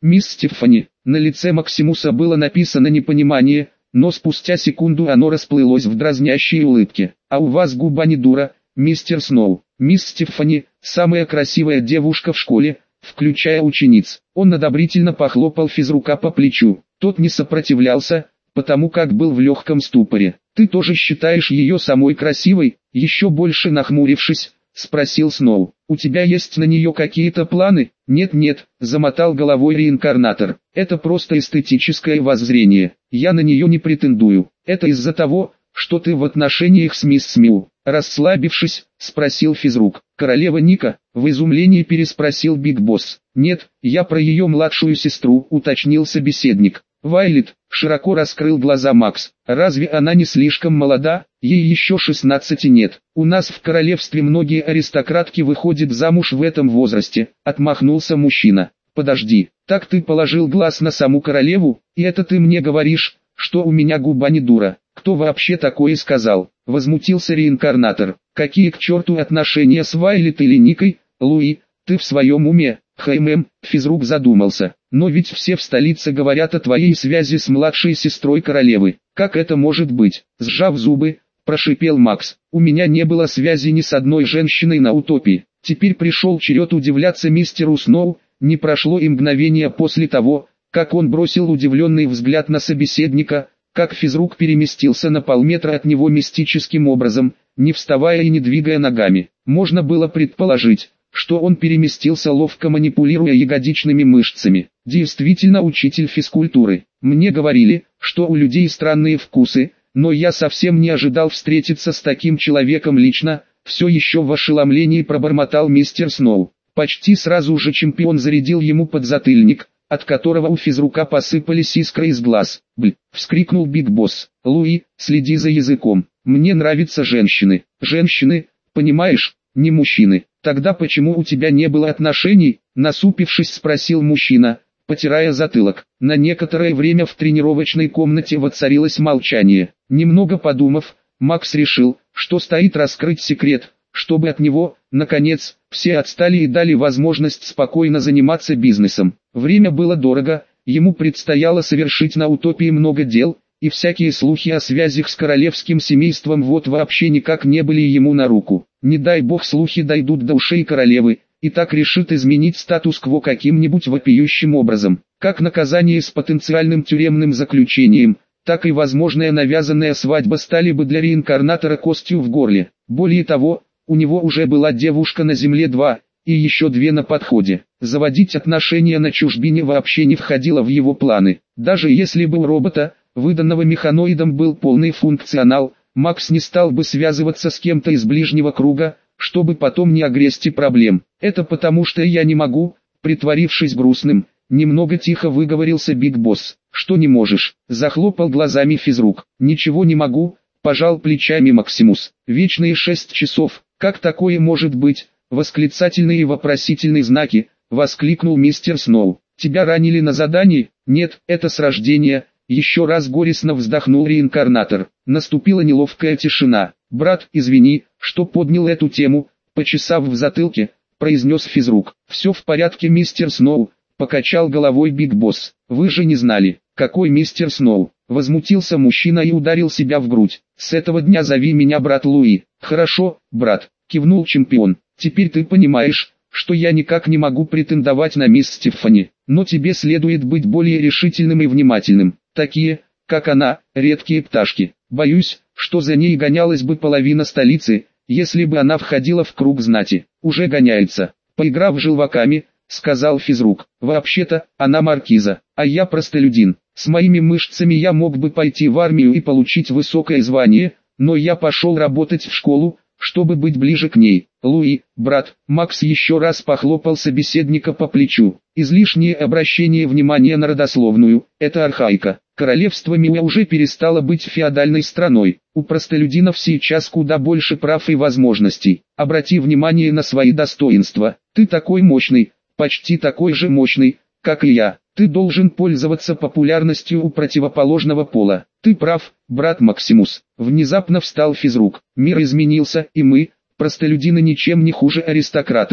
мисс Стефани». На лице Максимуса было написано непонимание, но спустя секунду оно расплылось в дразнящей улыбке. «А у вас губа не дура, мистер Сноу. Мисс Стефани – самая красивая девушка в школе, включая учениц». Он одобрительно похлопал физрука по плечу. Тот не сопротивлялся, потому как был в легком ступоре. «Ты тоже считаешь ее самой красивой?» Еще больше нахмурившись, спросил Сноу. «У тебя есть на нее какие-то планы?» «Нет-нет», замотал головой реинкарнатор. «Это просто эстетическое воззрение. Я на нее не претендую. Это из-за того, что ты в отношениях с мисс Миу». Расслабившись, спросил физрук. «Королева Ника?» В изумлении переспросил Биг Босс. «Нет, я про ее младшую сестру», уточнил собеседник. «Вайлет», широко раскрыл глаза Макс. «Разве она не слишком молода? Ей еще 16 нет. У нас в королевстве многие аристократки выходят замуж в этом возрасте», отмахнулся мужчина. «Подожди, так ты положил глаз на саму королеву, и это ты мне говоришь, что у меня губа не дура? Кто вообще такое сказал?» Возмутился реинкарнатор. «Какие к черту отношения с Вайлет или Никой, Луи, ты в своем уме?» Физрук задумался. «Но ведь все в столице говорят о твоей связи с младшей сестрой королевы. Как это может быть?» Сжав зубы, прошипел Макс. «У меня не было связи ни с одной женщиной на утопии». Теперь пришел черед удивляться мистеру Сноу. Не прошло и мгновения после того, как он бросил удивленный взгляд на собеседника, как физрук переместился на полметра от него мистическим образом, не вставая и не двигая ногами. Можно было предположить, что он переместился, ловко манипулируя ягодичными мышцами. Действительно учитель физкультуры. Мне говорили, что у людей странные вкусы, но я совсем не ожидал встретиться с таким человеком лично. Все еще в ошеломлении пробормотал мистер Сноу. Почти сразу же чемпион зарядил ему подзатыльник, от которого у физрука посыпались искры из глаз. «Бль!» — вскрикнул Биг Босс. «Луи, следи за языком. Мне нравятся женщины». «Женщины, понимаешь, не мужчины». «Тогда почему у тебя не было отношений?» — насупившись спросил мужчина, потирая затылок. На некоторое время в тренировочной комнате воцарилось молчание. Немного подумав, Макс решил, что стоит раскрыть секрет, чтобы от него, наконец, все отстали и дали возможность спокойно заниматься бизнесом. Время было дорого, ему предстояло совершить на утопии много дел, и всякие слухи о связях с королевским семейством вот вообще никак не были ему на руку. Не дай бог слухи дойдут до ушей королевы, и так решит изменить статус-кво каким-нибудь вопиющим образом, как наказание с потенциальным тюремным заключением, так и возможная навязанная свадьба стали бы для реинкарнатора костью в горле. Более того, у него уже была девушка на Земле 2, и еще 2 на подходе. Заводить отношения на чужбине вообще не входило в его планы. Даже если бы у робота, выданного механоидом, был полный функционал, Макс не стал бы связываться с кем-то из ближнего круга, чтобы потом не огрести проблем. «Это потому что я не могу», притворившись грустным, немного тихо выговорился Биг Босс. «Что не можешь?» — захлопал глазами физрук. «Ничего не могу», — пожал плечами Максимус. «Вечные 6 часов, как такое может быть?» Восклицательные и вопросительные знаки, воскликнул мистер Сноу. «Тебя ранили на задании?» «Нет, это с рождения», — еще раз горестно вздохнул реинкарнатор. Наступила неловкая тишина. «Брат, извини, что поднял эту тему», — почесав в затылке, произнес физрук. «Все в порядке, мистер Сноу», — покачал головой Биг Босс. «Вы же не знали». «Какой мистер Сноу?» — возмутился мужчина и ударил себя в грудь. «С этого дня зови меня брат Луи». «Хорошо, брат», — кивнул чемпион. «Теперь ты понимаешь, что я никак не могу претендовать на мисс Стефани, но тебе следует быть более решительным и внимательным. Такие, как она, редкие пташки. Боюсь, что за ней гонялась бы половина столицы, если бы она входила в круг знати. Уже гоняется». «Поиграв желваками», — сказал физрук. «Вообще-то, она маркиза, а я простолюдин. С моими мышцами я мог бы пойти в армию и получить высокое звание, но я пошел работать в школу, чтобы быть ближе к ней». «Луи, брат», — Макс еще раз похлопал собеседника по плечу. «Излишнее обращение внимания на родословную — это архаика. Королевство Миа уже перестало быть феодальной страной. У простолюдинов сейчас куда больше прав и возможностей. Обрати внимание на свои достоинства. Ты такой мощный, почти такой же мощный, как и я. Ты должен пользоваться популярностью у противоположного пола». «Ты прав, брат Максимус», — внезапно встал физрук. «Мир изменился, и мы, простолюдины, ничем не хуже аристократов.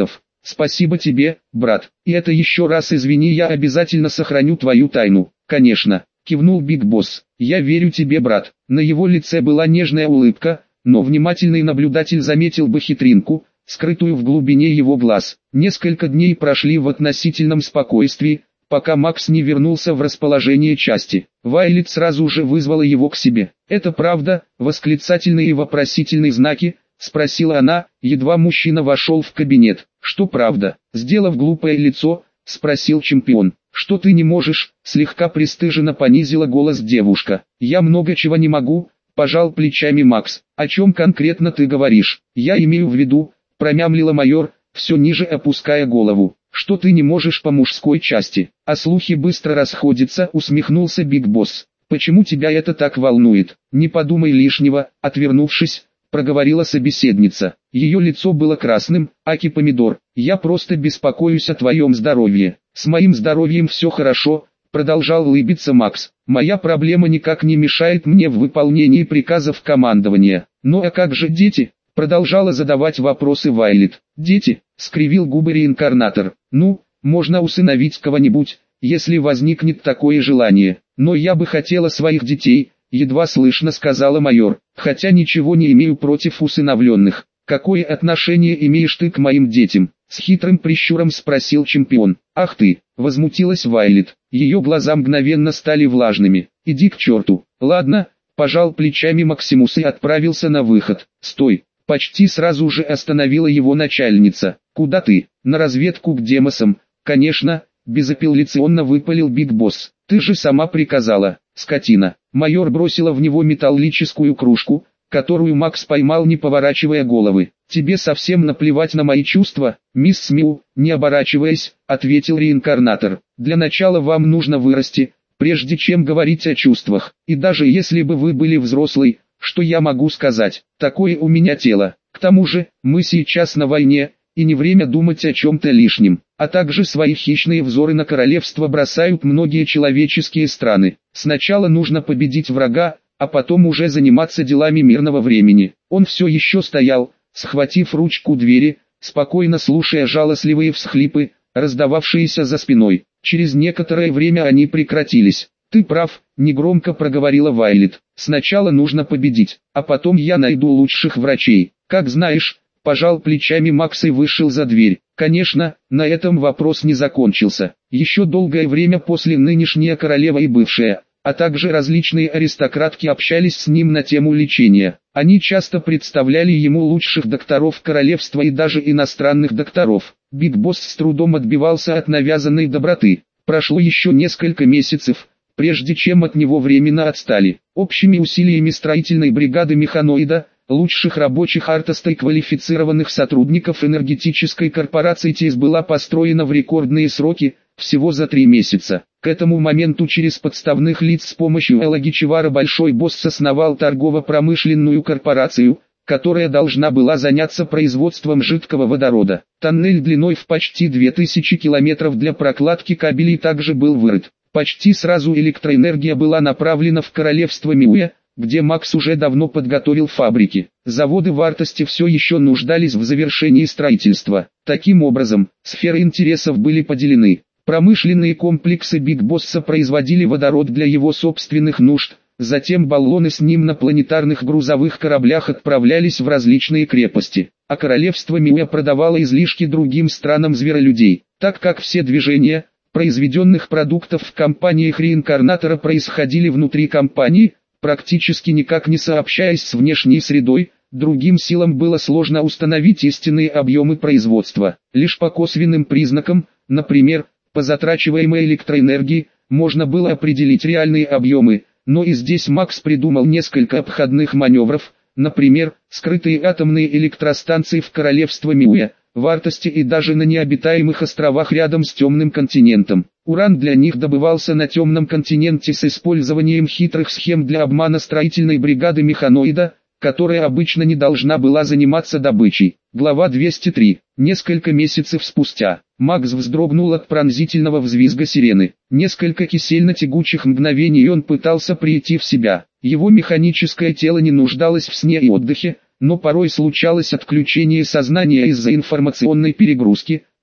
Спасибо тебе, брат. И это еще раз извини, я обязательно сохраню твою тайну. Конечно, кивнул Биг Босс. Я верю тебе, брат. На его лице была нежная улыбка, но внимательный наблюдатель заметил бы хитринку, скрытую в глубине его глаз. Несколько дней прошли в относительном спокойствии, пока Макс не вернулся в расположение части. Вайлет сразу же вызвала его к себе. «Это правда?» — восклицательные и вопросительные знаки, спросила она, едва мужчина вошел в кабинет. «Что правда?» — сделав глупое лицо, спросил чемпион. «Что ты не можешь?» — слегка пристыженно понизила голос девушка. «Я много чего не могу», — пожал плечами Макс. «О чем конкретно ты говоришь?» «Я имею в виду», — промямлила майор, все ниже опуская голову. «Что ты не можешь по мужской части?» «А слухи быстро расходятся», — усмехнулся Биг Босс. «Почему тебя это так волнует?» «Не подумай лишнего», — отвернувшись, проговорила собеседница. Ее лицо было красным, аки помидор. «Я просто беспокоюсь о твоем здоровье». «С моим здоровьем все хорошо», — продолжал улыбиться Макс. «Моя проблема никак не мешает мне в выполнении приказов командования». «Ну а как же дети?» — продолжала задавать вопросы Вайлет. «Дети?» — скривил губы реинкарнатор. «Ну, можно усыновить кого-нибудь, если возникнет такое желание. Но я бы хотела своих детей», — едва слышно сказала майор. «Хотя ничего не имею против усыновленных. Какое отношение имеешь ты к моим детям?» С хитрым прищуром спросил чемпион. «Ах ты!» — возмутилась Вайлет. Ее глаза мгновенно стали влажными. «Иди к черту!» «Ладно», — пожал плечами Максимус и отправился на выход. «Стой!» — почти сразу же остановила его начальница. «Куда ты?» «На разведку к Демосам». «Конечно», — безапелляционно выпалил Биг Босс. «Ты же сама приказала, скотина». Майор бросила в него металлическую кружку, которую Макс поймал, не поворачивая головы. «Тебе совсем наплевать на мои чувства, мисс Смил?» «Не оборачиваясь», — ответил реинкарнатор. «Для начала вам нужно вырасти, прежде чем говорить о чувствах. И даже если бы вы были взрослой, что я могу сказать? Такое у меня тело. К тому же, мы сейчас на войне, и не время думать о чем-то лишнем. А также свои хищные взоры на королевство бросают многие человеческие страны. Сначала нужно победить врага, а потом уже заниматься делами мирного времени». Он все еще стоял, схватив ручку двери, спокойно слушая жалостливые всхлипы, раздававшиеся за спиной. Через некоторое время они прекратились. «Ты прав», — негромко проговорила Вайлет. «Сначала нужно победить, а потом я найду лучших врачей». «Как знаешь», — пожал плечами Макс и вышел за дверь. Конечно, на этом вопрос не закончился. Еще долгое время после нынешняя королева и бывшая, а также различные аристократки общались с ним на тему лечения. Они часто представляли ему лучших докторов королевства и даже иностранных докторов. Биг Босс с трудом отбивался от навязанной доброты. Прошло еще несколько месяцев, прежде чем от него временно отстали. Общими усилиями строительной бригады механоида, лучших рабочих Артоста и квалифицированных сотрудников энергетической корпорации ТИС была построена в рекордные сроки, всего за 3 месяца. К этому моменту через подставных лиц с помощью Элаги Чевара Большой Босс основал торгово-промышленную корпорацию, которая должна была заняться производством жидкого водорода. Тоннель длиной в почти 2000 километров для прокладки кабелей также был вырыт. Почти сразу электроэнергия была направлена в королевство Миуя, где Макс уже давно подготовил фабрики. Заводы в Артосте все еще нуждались в завершении строительства. Таким образом, сферы интересов были поделены. Промышленные комплексы Биг Босса производили водород для его собственных нужд, затем баллоны с ним на планетарных грузовых кораблях отправлялись в различные крепости, а королевство Миуя продавало излишки другим странам зверолюдей, так как все движения произведенных продуктов в компаниях реинкарнатора происходили внутри компании, практически никак не сообщаясь с внешней средой. Другим силам было сложно установить истинные объемы производства. Лишь по косвенным признакам, например, по затрачиваемой электроэнергии, можно было определить реальные объемы, но и здесь Макс придумал несколько обходных маневров, например, скрытые атомные электростанции в королевстве Миуя, в Артосте и даже на необитаемых островах рядом с темным континентом. Уран для них добывался на темном континенте с использованием хитрых схем для обмана строительной бригады механоида, которая обычно не должна была заниматься добычей. Глава 203. Несколько месяцев спустя, Макс вздрогнул от пронзительного взвизга сирены. Несколько кисельно-тягучих мгновений он пытался прийти в себя. Его механическое тело не нуждалось в сне и отдыхе, но порой случалось отключение сознания из-за информационной перегрузки,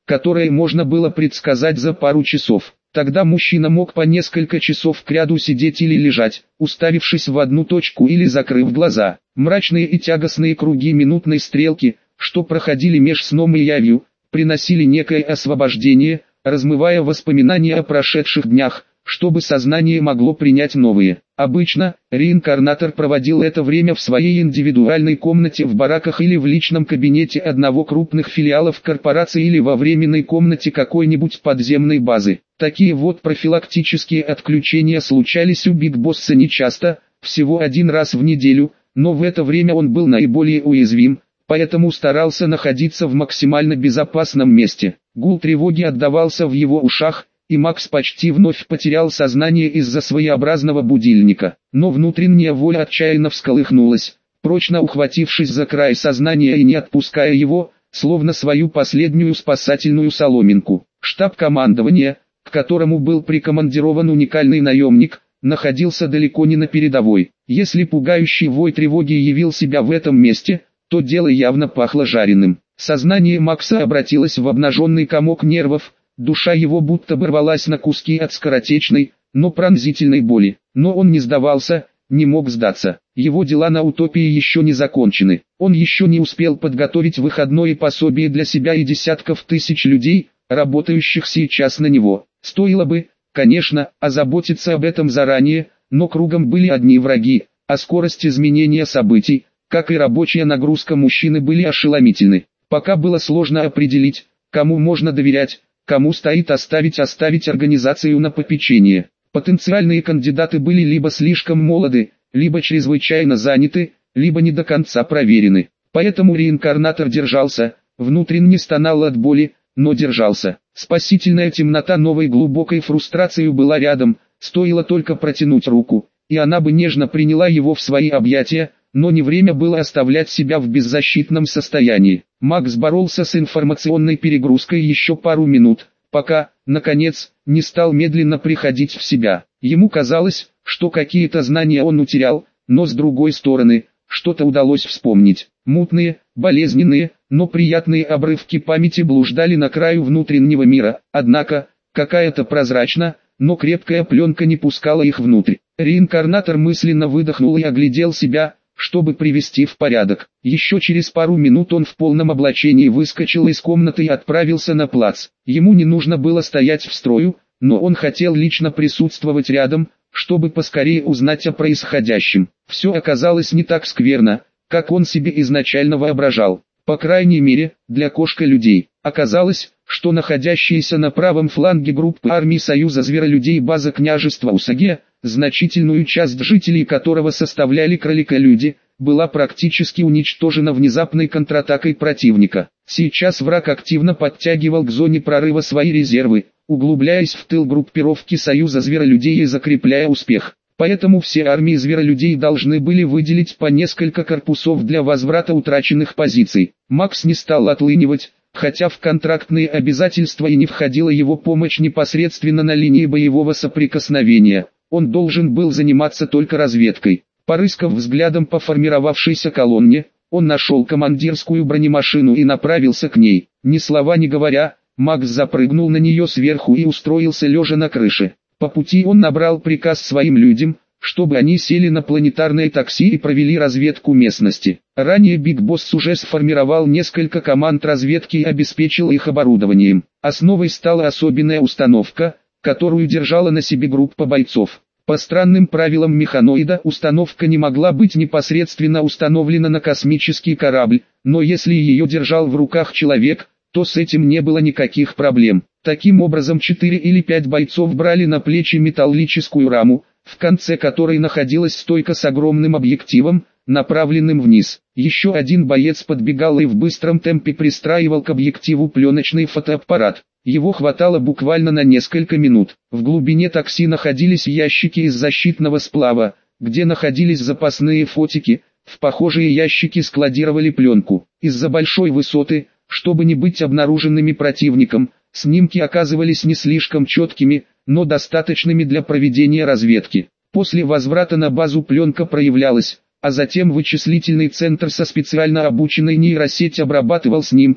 которое можно было предсказать за пару часов. Тогда мужчина мог по несколько часов кряду сидеть или лежать, уставившись в одну точку или закрыв глаза. Мрачные и тягостные круги минутной стрелки, что проходили меж сном и явью, приносили некое освобождение, размывая воспоминания о прошедших днях, чтобы сознание могло принять новые. Обычно, реинкарнатор проводил это время в своей индивидуальной комнате в бараках или в личном кабинете одного крупных филиалов корпорации или во временной комнате какой-нибудь подземной базы. Такие вот профилактические отключения случались у Биг Босса нечасто, всего один раз в неделю, но в это время он был наиболее уязвим, поэтому старался находиться в максимально безопасном месте. Гул тревоги отдавался в его ушах, и Макс почти вновь потерял сознание из-за своеобразного будильника. Но внутренняя воля отчаянно всколыхнулась, прочно ухватившись за край сознания и не отпуская его, словно свою последнюю спасательную соломинку. Штаб командования, к которому был прикомандирован уникальный наемник, находился далеко не на передовой. Если пугающий вой тревоги явил себя в этом месте, то дело явно пахло жареным. Сознание Макса обратилось в обнаженный комок нервов, душа его будто бы рвалась на куски от скоротечной, но пронзительной боли. Но он не сдавался, не мог сдаться. Его дела на утопии еще не закончены. Он еще не успел подготовить выходное пособие для себя и десятков тысяч людей, работающих сейчас на него. Стоило бы, конечно, озаботиться об этом заранее, но кругом были одни враги, а скорость изменения событий, как и рабочая нагрузка мужчины, были ошеломительны. Пока было сложно определить, кому можно доверять, кому стоит оставить организацию на попечение. Потенциальные кандидаты были либо слишком молоды, либо чрезвычайно заняты, либо не до конца проверены. Поэтому реинкарнатор держался, внутренне стонал от боли, но держался. Спасительная темнота новой глубокой фрустрации была рядом, стоило только протянуть руку, и она бы нежно приняла его в свои объятия, но не время было оставлять себя в беззащитном состоянии. Макс боролся с информационной перегрузкой еще пару минут, пока, наконец, не стал медленно приходить в себя. Ему казалось, что какие-то знания он утерял, но с другой стороны, что-то удалось вспомнить. Мутные, болезненные, но приятные обрывки памяти блуждали на краю внутреннего мира, однако, какая-то прозрачная, но крепкая пленка не пускала их внутрь. Реинкарнатор мысленно выдохнул и оглядел себя, чтобы привести в порядок. Еще через пару минут он в полном облачении выскочил из комнаты и отправился на плац. Ему не нужно было стоять в строю, но он хотел лично присутствовать рядом, чтобы поскорее узнать о происходящем. Все оказалось не так скверно, как он себе изначально воображал. По крайней мере, для кошка-людей. Оказалось, что находящиеся на правом фланге группы армии Союза Зверолюдей база княжества Усаге, значительную часть жителей которого составляли кроликолюди, была практически уничтожена внезапной контратакой противника. Сейчас враг активно подтягивал к зоне прорыва свои резервы, углубляясь в тыл группировки Союза Зверолюдей и закрепляя успех. Поэтому все армии Зверолюдей должны были выделить по несколько корпусов для возврата утраченных позиций. Макс не стал отлынивать, хотя в контрактные обязательства и не входила его помощь непосредственно на линии боевого соприкосновения. Он должен был заниматься только разведкой. Порыскав взглядом по формировавшейся колонне, он нашел командирскую бронемашину и направился к ней. Ни слова не говоря, Макс запрыгнул на нее сверху и устроился лежа на крыше. По пути он набрал приказ своим людям, чтобы они сели на планетарное такси и провели разведку местности. Ранее Биг Босс уже сформировал несколько команд разведки и обеспечил их оборудованием. Основой стала особенная установка, которую держала на себе группа бойцов. По странным правилам механоида установка не могла быть непосредственно установлена на космический корабль, но если ее держал в руках человек, то с этим не было никаких проблем. Таким образом 4 или 5 бойцов брали на плечи металлическую раму, в конце которой находилась стойка с огромным объективом, направленным вниз. Еще один боец подбегал и в быстром темпе пристраивал к объективу пленочный фотоаппарат. Его хватало буквально на несколько минут. В глубине такси находились ящики из защитного сплава, где находились запасные фотики, в похожие ящики складировали пленку. Из-за большой высоты, чтобы не быть обнаруженными противником, снимки оказывались не слишком четкими, но достаточными для проведения разведки. После возврата на базу пленка проявлялась, а затем вычислительный центр со специально обученной нейросетью обрабатывал снимки,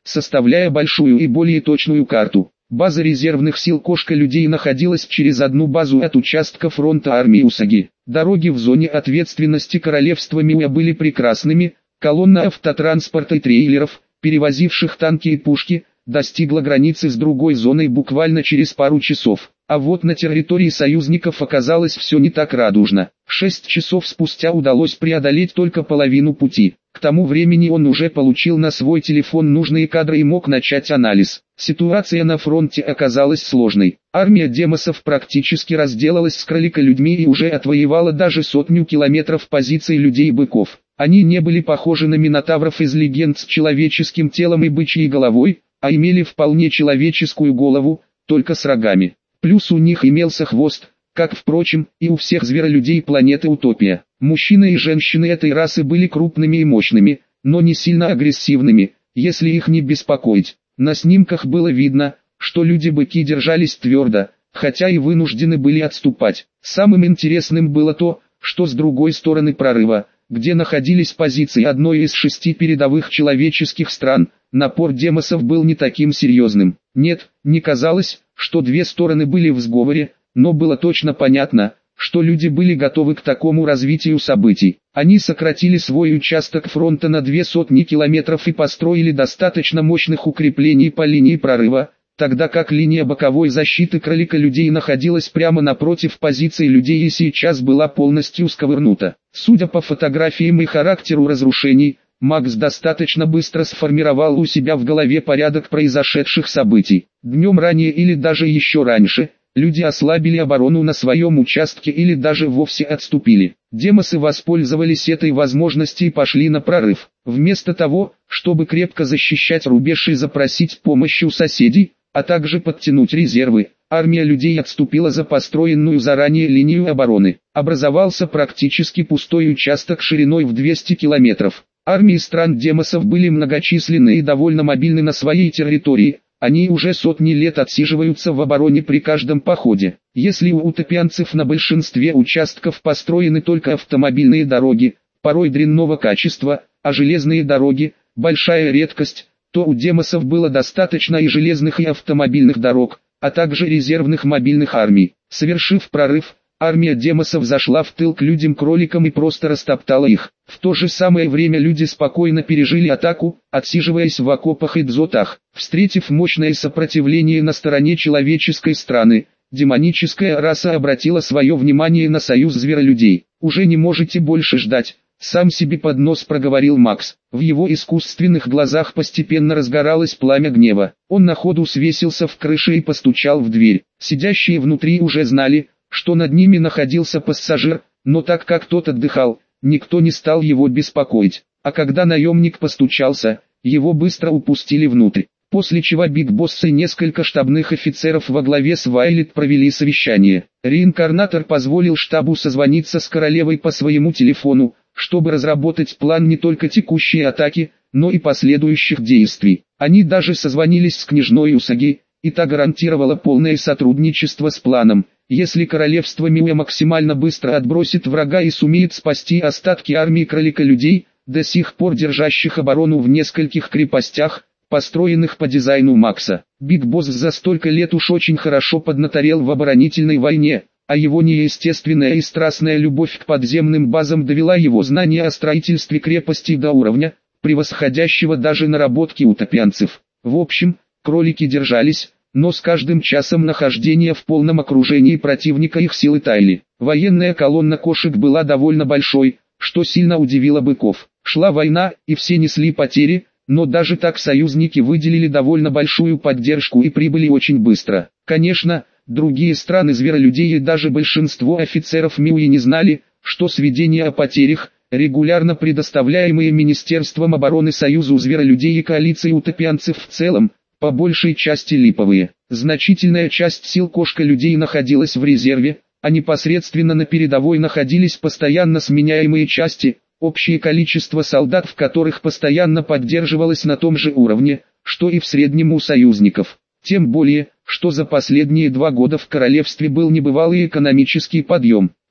составляя большую и более точную карту. База резервных сил Кошка-людей находилась через одну базу от участка фронта армии Усаги. Дороги в зоне ответственности королевства Миуя были прекрасными, колонна автотранспорта и трейлеров, перевозивших танки и пушки, достигла границы с другой зоной буквально через пару часов. А вот на территории союзников оказалось все не так радужно. 6 часов спустя удалось преодолеть только половину пути. К тому времени он уже получил на свой телефон нужные кадры и мог начать анализ. Ситуация на фронте оказалась сложной. Армия демосов практически разделалась с кроликолюдьми и уже отвоевала даже 100 километров позиций людей-быков. Они не были похожи на минотавров из легенд с человеческим телом и бычьей головой, а имели вполне человеческую голову, только с рогами. Плюс у них имелся хвост, как, впрочем, и у всех зверолюдей планеты Утопия. Мужчины и женщины этой расы были крупными и мощными, но не сильно агрессивными, если их не беспокоить. На снимках было видно, что люди-быки держались твердо, хотя и вынуждены были отступать. Самым интересным было то, что с другой стороны прорыва, где находились позиции одной из 6 передовых человеческих стран, напор демосов был не таким серьезным. Нет, не казалось, что две стороны были в сговоре, но было точно понятно, что люди были готовы к такому развитию событий. Они сократили свой участок фронта на 200 километров и построили достаточно мощных укреплений по линии прорыва, тогда как линия боковой защиты кроликолюдей находилась прямо напротив позиций людей и сейчас была полностью сковырнута. Судя по фотографиям и характеру разрушений, Макс достаточно быстро сформировал у себя в голове порядок произошедших событий. Днем ранее или даже еще раньше, люди ослабили оборону на своем участке или даже вовсе отступили. Демосы воспользовались этой возможностью и пошли на прорыв. Вместо того, чтобы крепко защищать рубеж и запросить помощи у соседей, а также подтянуть резервы, армия людей отступила за построенную заранее линию обороны. Образовался практически пустой участок шириной в 200 километров. Армии стран демосов были многочисленны и довольно мобильны на своей территории, они уже сотни лет отсиживаются в обороне при каждом походе. Если у утопианцев на большинстве участков построены только автомобильные дороги, порой дрянного качества, а железные дороги – большая редкость, то у демосов было достаточно и железных и автомобильных дорог, а также резервных мобильных армий. Совершив прорыв, армия демосов зашла в тыл к людям-кроликам и просто растоптала их. В то же самое время люди спокойно пережили атаку, отсиживаясь в окопах и дзотах. Встретив мощное сопротивление на стороне человеческой страны, демоническая раса обратила свое внимание на союз зверолюдей. «Уже не можете больше ждать», — сам себе под нос проговорил Макс. В его искусственных глазах постепенно разгоралось пламя гнева. Он на ходу свесился в крыше и постучал в дверь. Сидящие внутри уже знали, что над ними находился пассажир, но так как тот отдыхал, никто не стал его беспокоить. А когда наемник постучался, его быстро упустили внутрь. После чего Биг Босс и несколько штабных офицеров во главе с Вайлет провели совещание. Реинкарнатор позволил штабу созвониться с королевой по своему телефону, чтобы разработать план не только текущей атаки, но и последующих действий. Они даже созвонились с княжной Усаги, и та гарантировала полное сотрудничество с планом. Если королевство Миуя максимально быстро отбросит врага и сумеет спасти остатки армии кроликолюдей, до сих пор держащих оборону в нескольких крепостях, построенных по дизайну Макса. Биг Босс за столько лет уж очень хорошо поднаторел в оборонительной войне, а его неестественная и страстная любовь к подземным базам довела его знания о строительстве крепостей до уровня, превосходящего даже наработки утопианцев. В общем, кролики держались, но с каждым часом нахождения в полном окружении противника их силы таяли. Военная колонна кошек была довольно большой, что сильно удивило быков. Шла война, и все несли потери, но даже так союзники выделили довольно большую поддержку и прибыли очень быстро. Конечно, другие страны зверолюдей и даже большинство офицеров Миуи не знали, что сведения о потерях, регулярно предоставляемые Министерством обороны Союзу зверолюдей и коалиции утопианцев в целом, по большей части липовые. Значительная часть сил кошка-людей находилась в резерве, а непосредственно на передовой находились постоянно сменяемые части, общее количество солдат в которых постоянно поддерживалось на том же уровне, что и в среднем у союзников. Тем более, что за последние 2 года в королевстве был небывалый экономический подъем.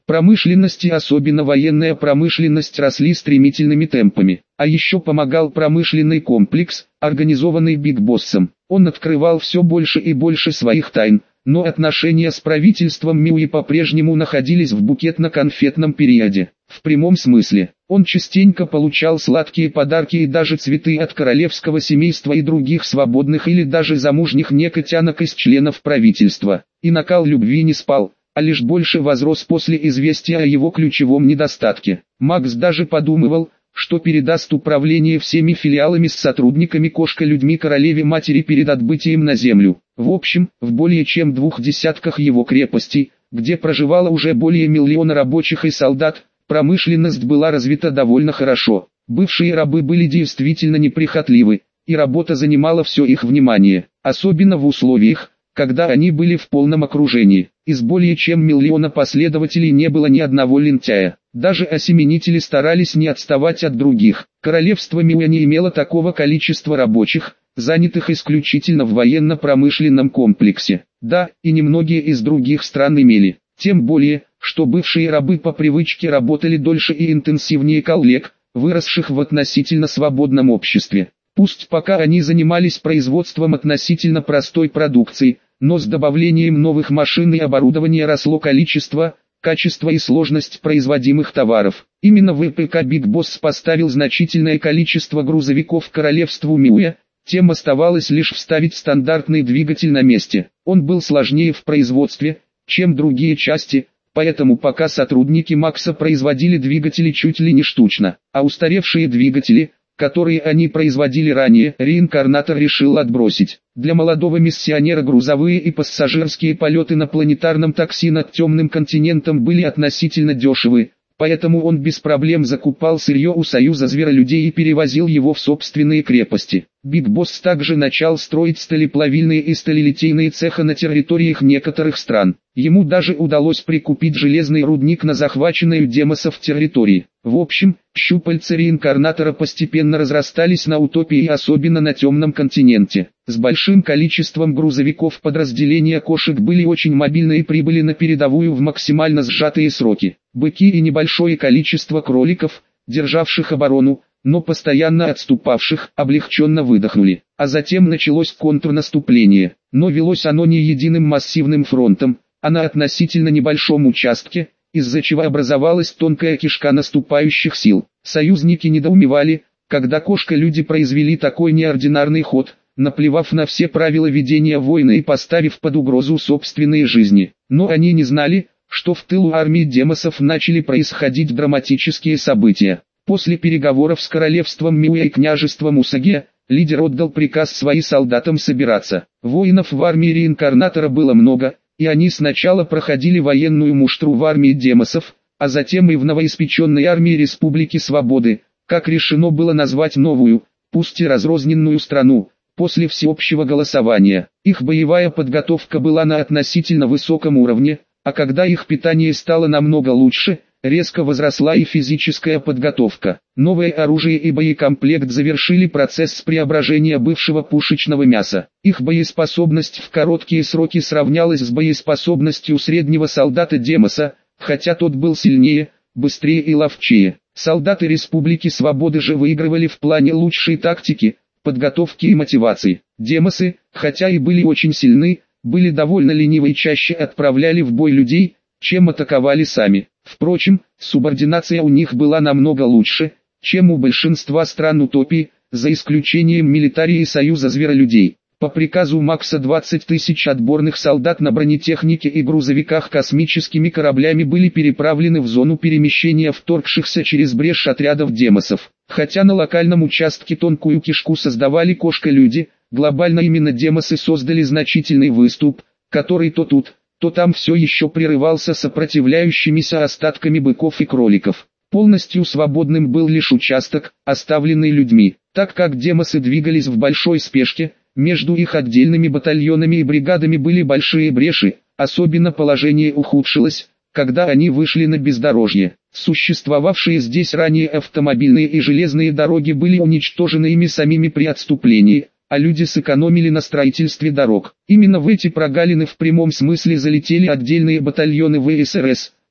Промышленность и особенно военная промышленность росли стремительными темпами. А еще помогал промышленный комплекс, организованный Биг Боссом. Он открывал все больше и больше своих тайн, но отношения с правительством Миуи по-прежнему находились в букетно-конфетном периоде. В прямом смысле, он частенько получал сладкие подарки и даже цветы от королевского семейства и других свободных или даже замужних некотянок из членов правительства. И накал любви не спал, а лишь больше возрос после известия о его ключевом недостатке. Макс даже подумывал, что передаст управление всеми филиалами с сотрудниками кошка-людьми королеве-матери перед отбытием на землю. В общем, в более чем 2 десятках его крепостей, где проживало уже более 1 миллиона рабочих и солдат, промышленность была развита довольно хорошо. Бывшие рабы были действительно неприхотливы, и работа занимала все их внимание, особенно в условиях, когда они были в полном окружении. Из более чем 1 миллиона последователей не было ни одного лентяя. Даже осеменители старались не отставать от других. Королевство Миуя не имело такого количества рабочих, занятых исключительно в военно-промышленном комплексе. Да, и немногие из других стран имели. Тем более, что бывшие рабы по привычке работали дольше и интенсивнее коллег, выросших в относительно свободном обществе. Пусть пока они занимались производством относительно простой продукции, но с добавлением новых машин и оборудования росло количество, качество и сложность производимых товаров. Именно ВПК Биг Босс поставил значительное количество грузовиков королевству Миуя, тем оставалось лишь вставить стандартный двигатель на месте. Он был сложнее в производстве, чем другие части, поэтому пока сотрудники Макса производили двигатели чуть ли не штучно, а устаревшие двигатели, которые они производили ранее, реинкарнатор решил отбросить. Для молодого миссионера грузовые и пассажирские полеты на планетарном такси над темным континентом были относительно дешевы, поэтому он без проблем закупал сырье у Союза зверолюдей и перевозил его в собственные крепости. Биг Босс также начал строить сталеплавильные и сталелитейные цеха на территориях некоторых стран. Ему даже удалось прикупить железный рудник на захваченной у демосов территории. В общем, щупальца реинкарнатора постепенно разрастались на утопии и особенно на темном континенте. С большим количеством грузовиков подразделения кошек были очень мобильны и прибыли на передовую в максимально сжатые сроки. Быки и небольшое количество кроликов, державших оборону, но постоянно отступавших, облегченно выдохнули. А затем началось контрнаступление. Но велось оно не единым массивным фронтом, а на относительно небольшом участке, из-за чего образовалась тонкая кишка наступающих сил. Союзники недоумевали, когда кошка-люди произвели такой неординарный ход, наплевав на все правила ведения войны и поставив под угрозу собственные жизни. Но они не знали, что в тылу армии демосов начали происходить драматические события. После переговоров с королевством Миуя и княжеством Усаге, лидер отдал приказ своим солдатам собираться. Воинов в армии реинкарнатора было много, и они сначала проходили военную муштру в армии демосов, а затем и в новоиспеченной армии Республики Свободы, как решено было назвать новую, пусть и разрозненную страну, после всеобщего голосования. Их боевая подготовка была на относительно высоком уровне, а когда их питание стало намного лучше, резко возросла и физическая подготовка. Новое оружие и боекомплект завершили процесс преображения бывшего пушечного мяса. Их боеспособность в короткие сроки сравнялась с боеспособностью среднего солдата демоса, хотя тот был сильнее, быстрее и ловчее. Солдаты Республики Свободы же выигрывали в плане лучшей тактики, подготовки и мотивации. Демосы, хотя и были очень сильны, были довольно ленивы и чаще отправляли в бой людей, чем атаковали сами. Впрочем, субординация у них была намного лучше, чем у большинства стран утопии, за исключением милитарии и Союза зверолюдей. По приказу Макса 20 тысяч отборных солдат на бронетехнике и грузовиках космическими кораблями были переправлены в зону перемещения вторгшихся через брешь отрядов демосов. Хотя на локальном участке тонкую кишку создавали кошка-люди, глобально именно демосы создали значительный выступ, который то тут, то там все еще прерывался сопротивляющимися остатками быков и кроликов. Полностью свободным был лишь участок, оставленный людьми. Так как демосы двигались в большой спешке, между их отдельными батальонами и бригадами были большие бреши, особенно положение ухудшилось, когда они вышли на бездорожье. Существовавшие здесь ранее автомобильные и железные дороги были уничтожены ими самими при отступлении, а люди сэкономили на строительстве дорог. Именно в эти прогалины в прямом смысле залетели отдельные батальоны ВСРС,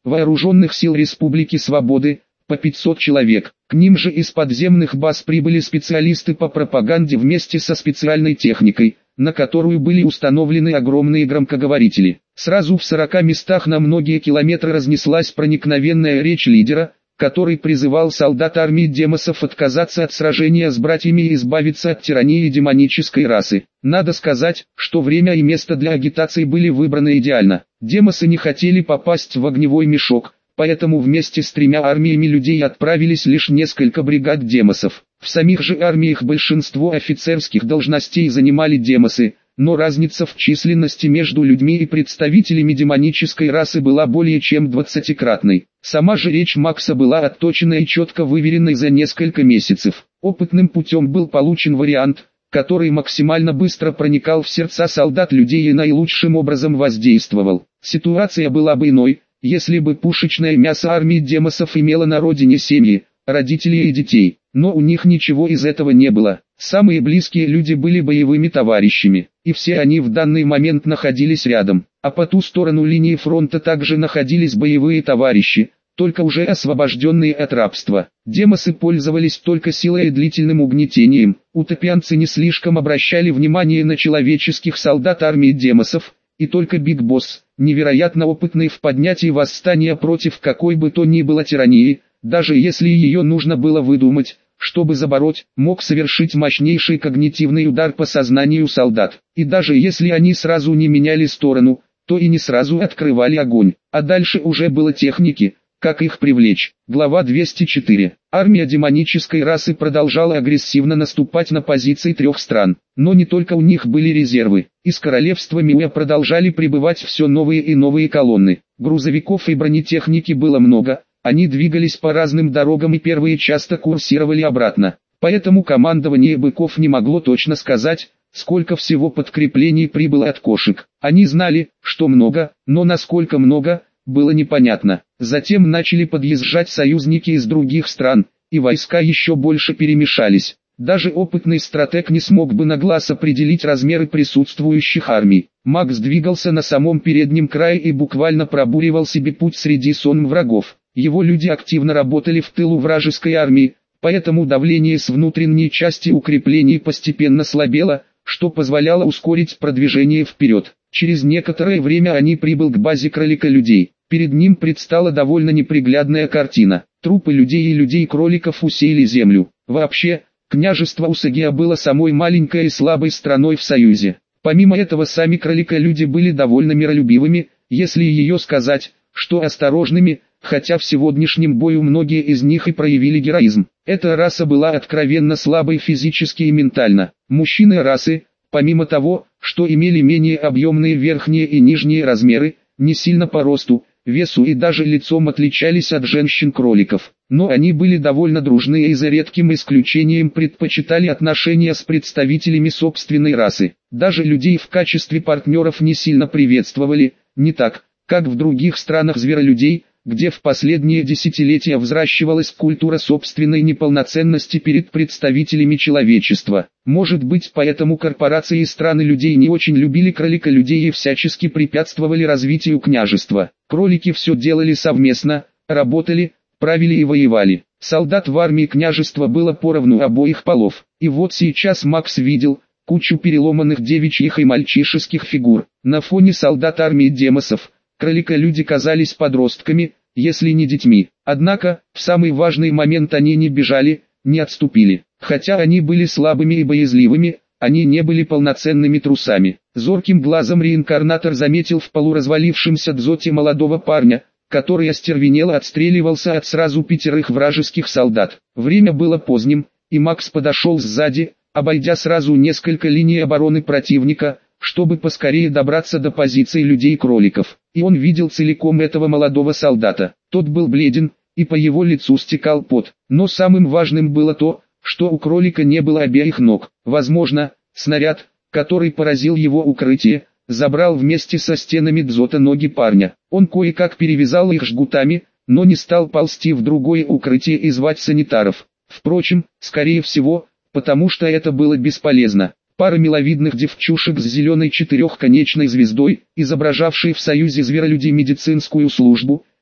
вооруженных сил Республики Свободы, по 500 человек. К ним же из подземных баз прибыли специалисты по пропаганде вместе со специальной техникой, на которую были установлены огромные громкоговорители. Сразу в 40 местах на многие километры разнеслась проникновенная речь лидера, который призывал солдат армии демосов отказаться от сражения с братьями и избавиться от тирании демонической расы. Надо сказать, что время и место для агитации были выбраны идеально. Демосы не хотели попасть в огневой мешок, поэтому вместе с 3 армиями людей отправились лишь несколько бригад демосов. В самих же армиях большинство офицерских должностей занимали демосы, но разница в численности между людьми и представителями демонической расы была более чем 20-кратной. Сама же речь Макса была отточена и четко выверенной за несколько месяцев. Опытным путем был получен вариант, который максимально быстро проникал в сердца солдат людей и наилучшим образом воздействовал. Ситуация была бы иной, если бы пушечное мясо армии демосов имело на родине семьи, родителей и детей, но у них ничего из этого не было. Самые близкие люди были боевыми товарищами, и все они в данный момент находились рядом, а по ту сторону линии фронта также находились боевые товарищи, только уже освобожденные от рабства. Демосы пользовались только силой и длительным угнетением, утопианцы не слишком обращали внимание на человеческих солдат армии демосов, и только Биг Босс, невероятно опытный в поднятии восстания против какой бы то ни было тирании, даже если ее нужно было выдумать, чтобы забороть, мог совершить мощнейший когнитивный удар по сознанию солдат. И даже если они сразу не меняли сторону, то и не сразу открывали огонь, а дальше уже было техники, как их привлечь. Глава 204. Армия демонической расы продолжала агрессивно наступать на позиции 3 стран, но не только у них были резервы. Из королевства Миуя продолжали прибывать все новые и новые колонны. Грузовиков и бронетехники было много, они двигались по разным дорогам и первые часто курсировали обратно. Поэтому командование Быков не могло точно сказать, сколько всего подкреплений прибыло от кошек. Они знали, что много, но насколько много, было непонятно. Затем начали подъезжать союзники из других стран, и войска еще больше перемешались. Даже опытный стратег не смог бы на глаз определить размеры присутствующих армий. Макс двигался на самом переднем крае и буквально пробуривал себе путь среди сонм врагов. Его люди активно работали в тылу вражеской армии, поэтому давление с внутренней части укреплений постепенно слабело, что позволяло ускорить продвижение вперед. Через некоторое время они прибыл к базе кролика людей. Перед ним предстала довольно неприглядная картина. Трупы людей и людей-кроликов усеяли землю. Вообще, княжество Усагия было самой маленькой и слабой страной в Союзе. Помимо этого сами кролика-люди были довольно миролюбивыми, если ее сказать, что осторожными, хотя в сегодняшнем бою многие из них и проявили героизм. Эта раса была откровенно слабой физически и ментально. Мужчины расы, помимо того, что имели менее объемные верхние и нижние размеры, не сильно по росту, весу и даже лицом отличались от женщин-кроликов. Но они были довольно дружны и за редким исключением предпочитали отношения с представителями собственной расы. Даже людей в качестве партнеров не сильно приветствовали, не так, как в других странах зверолюдей, где в последние десятилетия взращивалась культура собственной неполноценности перед представителями человечества. Может быть, поэтому корпорации и страны людей не очень любили кролика-людей и всячески препятствовали развитию княжества. Кролики все делали совместно, работали, правили и воевали. Солдат в армии княжества было поровну обоих полов. И вот сейчас Макс видел кучу переломанных девичьих и мальчишеских фигур. На фоне солдат армии демосов, кролика-люди казались подростками, если не детьми. Однако, в самый важный момент они не бежали, не отступили. Хотя они были слабыми и боязливыми, они не были полноценными трусами. Зорким глазом реинкарнатор заметил в полуразвалившемся дзоте молодого парня, который остервенело отстреливался от сразу 5 вражеских солдат. Время было поздним, и Макс подошел сзади, обойдя сразу несколько линий обороны противника, чтобы поскорее добраться до позиций людей-кроликов. И он видел целиком этого молодого солдата. Тот был бледен, и по его лицу стекал пот. Но самым важным было то, что у кролика не было обеих ног. Возможно, снаряд, который поразил его укрытие, забрал вместе со стенами дзота ноги парня. Он кое-как перевязал их жгутами, но не стал ползти в другое укрытие и звать санитаров. Впрочем, скорее всего, потому что это было бесполезно. Пара миловидных девчушек с зеленой 4-конечной звездой, изображавшей в Союзе зверолюдей медицинскую службу,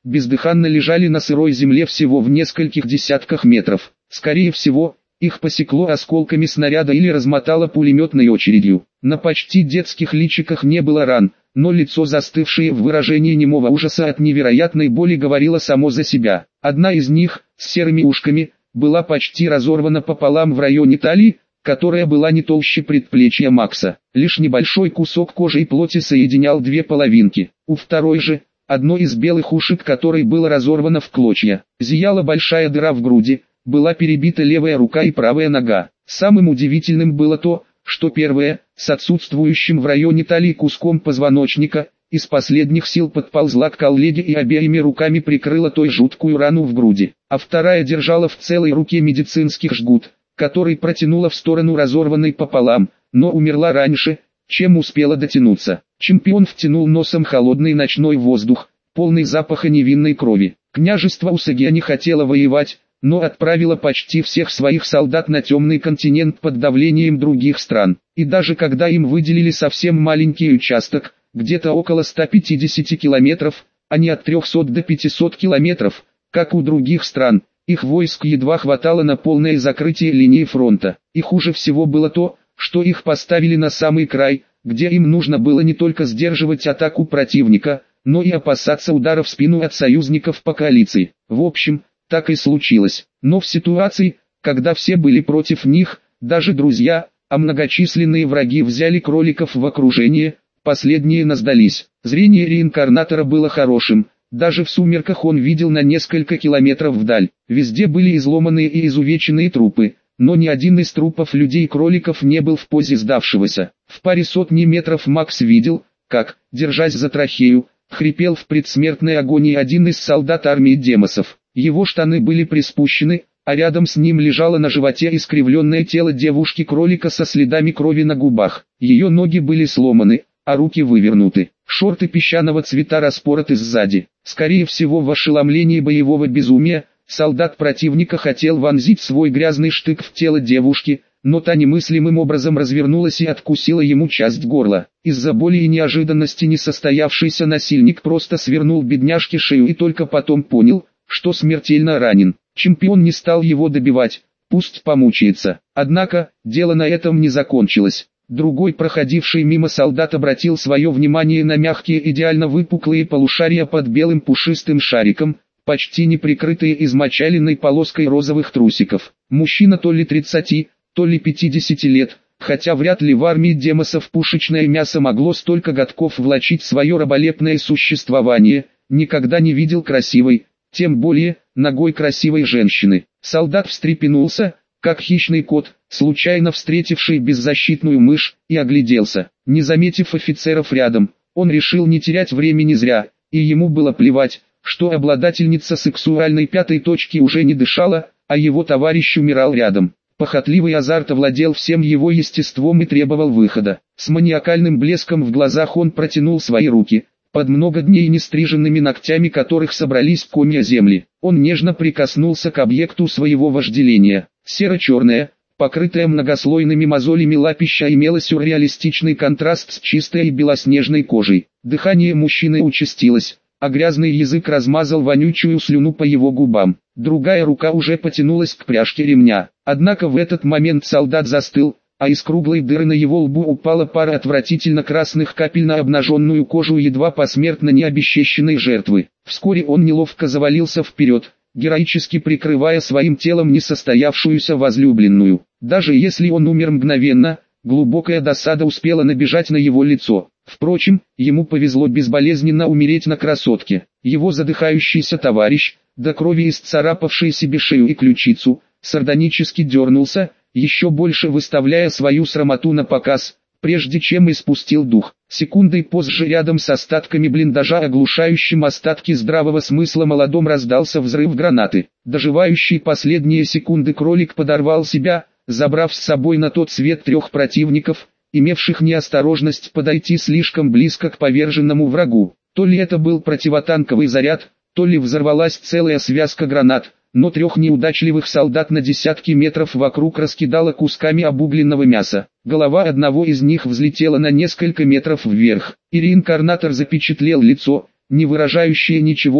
бездыханно лежали на сырой земле всего в нескольких десятках метров. Скорее всего, их посекло осколками снаряда или размотало пулеметной очередью. На почти детских личиках не было ран, но лицо, застывшее в выражении немого ужаса от невероятной боли, говорило само за себя. Одна из них, с серыми ушками, была почти разорвана пополам в районе талии, которая была не толще предплечья Макса. Лишь небольшой кусок кожи и плоти соединял две половинки. У второй же, одной из белых ушек которой было разорвано в клочья, зияла большая дыра в груди, была перебита левая рука и правая нога. Самым удивительным было то, что первая, с отсутствующим в районе талии куском позвоночника, из последних сил подползла к коллеге и обеими руками прикрыла той жуткую рану в груди, а вторая держала в целой руке медицинский жгут, который протянула в сторону разорванной пополам, но умерла раньше, чем успела дотянуться. Чемпион втянул носом холодный ночной воздух, полный запаха невинной крови. Княжество Усагия не хотело воевать, но отправила почти всех своих солдат на темный континент под давлением других стран. И даже когда им выделили совсем маленький участок, где-то около 150 километров, а не от 300 до 500 километров, как у других стран, их войск едва хватало на полное закрытие линии фронта. И хуже всего было то, что их поставили на самый край, где им нужно было не только сдерживать атаку противника, но и опасаться удара в спину от союзников по коалиции. В общем, так и случилось. Но в ситуации, когда все были против них, даже друзья, а многочисленные враги взяли кроликов в окружение, последние сдались. Зрение реинкарнатора было хорошим, даже в сумерках он видел на несколько километров вдаль. Везде были изломанные и изувеченные трупы, но ни один из трупов людей и кроликов не был в позе сдавшегося. В паре сотни метров Макс видел, как, держась за трахею, хрипел в предсмертной агонии один из солдат армии демосов. Его штаны были приспущены, а рядом с ним лежало на животе искривленное тело девушки-кролика со следами крови на губах. Ее ноги были сломаны, а руки вывернуты. Шорты песчаного цвета распороты сзади. Скорее всего, в ошеломлении боевого безумия, солдат противника хотел вонзить свой грязный штык в тело девушки, но та немыслимым образом развернулась и откусила ему часть горла. Из-за боли и неожиданности несостоявшийся насильник просто свернул бедняжке шею и только потом понял, что смертельно ранен. Чемпион не стал его добивать, пусть помучается. Однако, дело на этом не закончилось. Другой проходивший мимо солдат обратил свое внимание на мягкие идеально выпуклые полушария под белым пушистым шариком, почти не прикрытые измочаленной полоской розовых трусиков. Мужчина то ли 30, то ли 50 лет, хотя вряд ли в армии демосов пушечное мясо могло столько годков влачить свое раболепное существование, никогда не видел красивой, тем более, ногой красивой женщины. Солдат встрепенулся, как хищный кот, случайно встретивший беззащитную мышь, и огляделся. Не заметив офицеров рядом, он решил не терять времени зря, и ему было плевать, что обладательница сексуальной пятой точки уже не дышала, а его товарищ умирал рядом. Похотливый азарт овладел всем его естеством и требовал выхода. С маниакальным блеском в глазах он протянул свои руки, под много дней нестриженными ногтями которых собрались комья земли. Он нежно прикоснулся к объекту своего вожделения. Серо-черная, покрытая многослойными мозолями лапища имела сюрреалистичный контраст с чистой и белоснежной кожей. Дыхание мужчины участилось, а грязный язык размазал вонючую слюну по его губам. Другая рука уже потянулась к пряжке ремня. Однако в этот момент солдат застыл, а из круглой дыры на его лбу упала пара отвратительно красных капель на обнаженную кожу едва посмертно не обесчещенной жертвы. Вскоре он неловко завалился вперед, героически прикрывая своим телом несостоявшуюся возлюбленную. Даже если он умер мгновенно, глубокая досада успела набежать на его лицо. Впрочем, ему повезло безболезненно умереть на красотке. Его задыхающийся товарищ, до крови исцарапавший себе шею и ключицу, сардонически дернулся, еще больше выставляя свою срамоту на показ, прежде чем испустил дух. Секундой позже рядом с остатками блиндажа, оглушающим остатки здравого смысла молодом, раздался взрыв гранаты. Доживающий последние секунды кролик подорвал себя, забрав с собой на тот свет 3 противников, имевших неосторожность подойти слишком близко к поверженному врагу. То ли это был противотанковый заряд, то ли взорвалась целая связка гранат, но 3 неудачливых солдат на десятки метров вокруг раскидало кусками обугленного мяса. Голова одного из них взлетела на несколько метров вверх, и реинкарнатор запечатлел лицо, не выражающее ничего,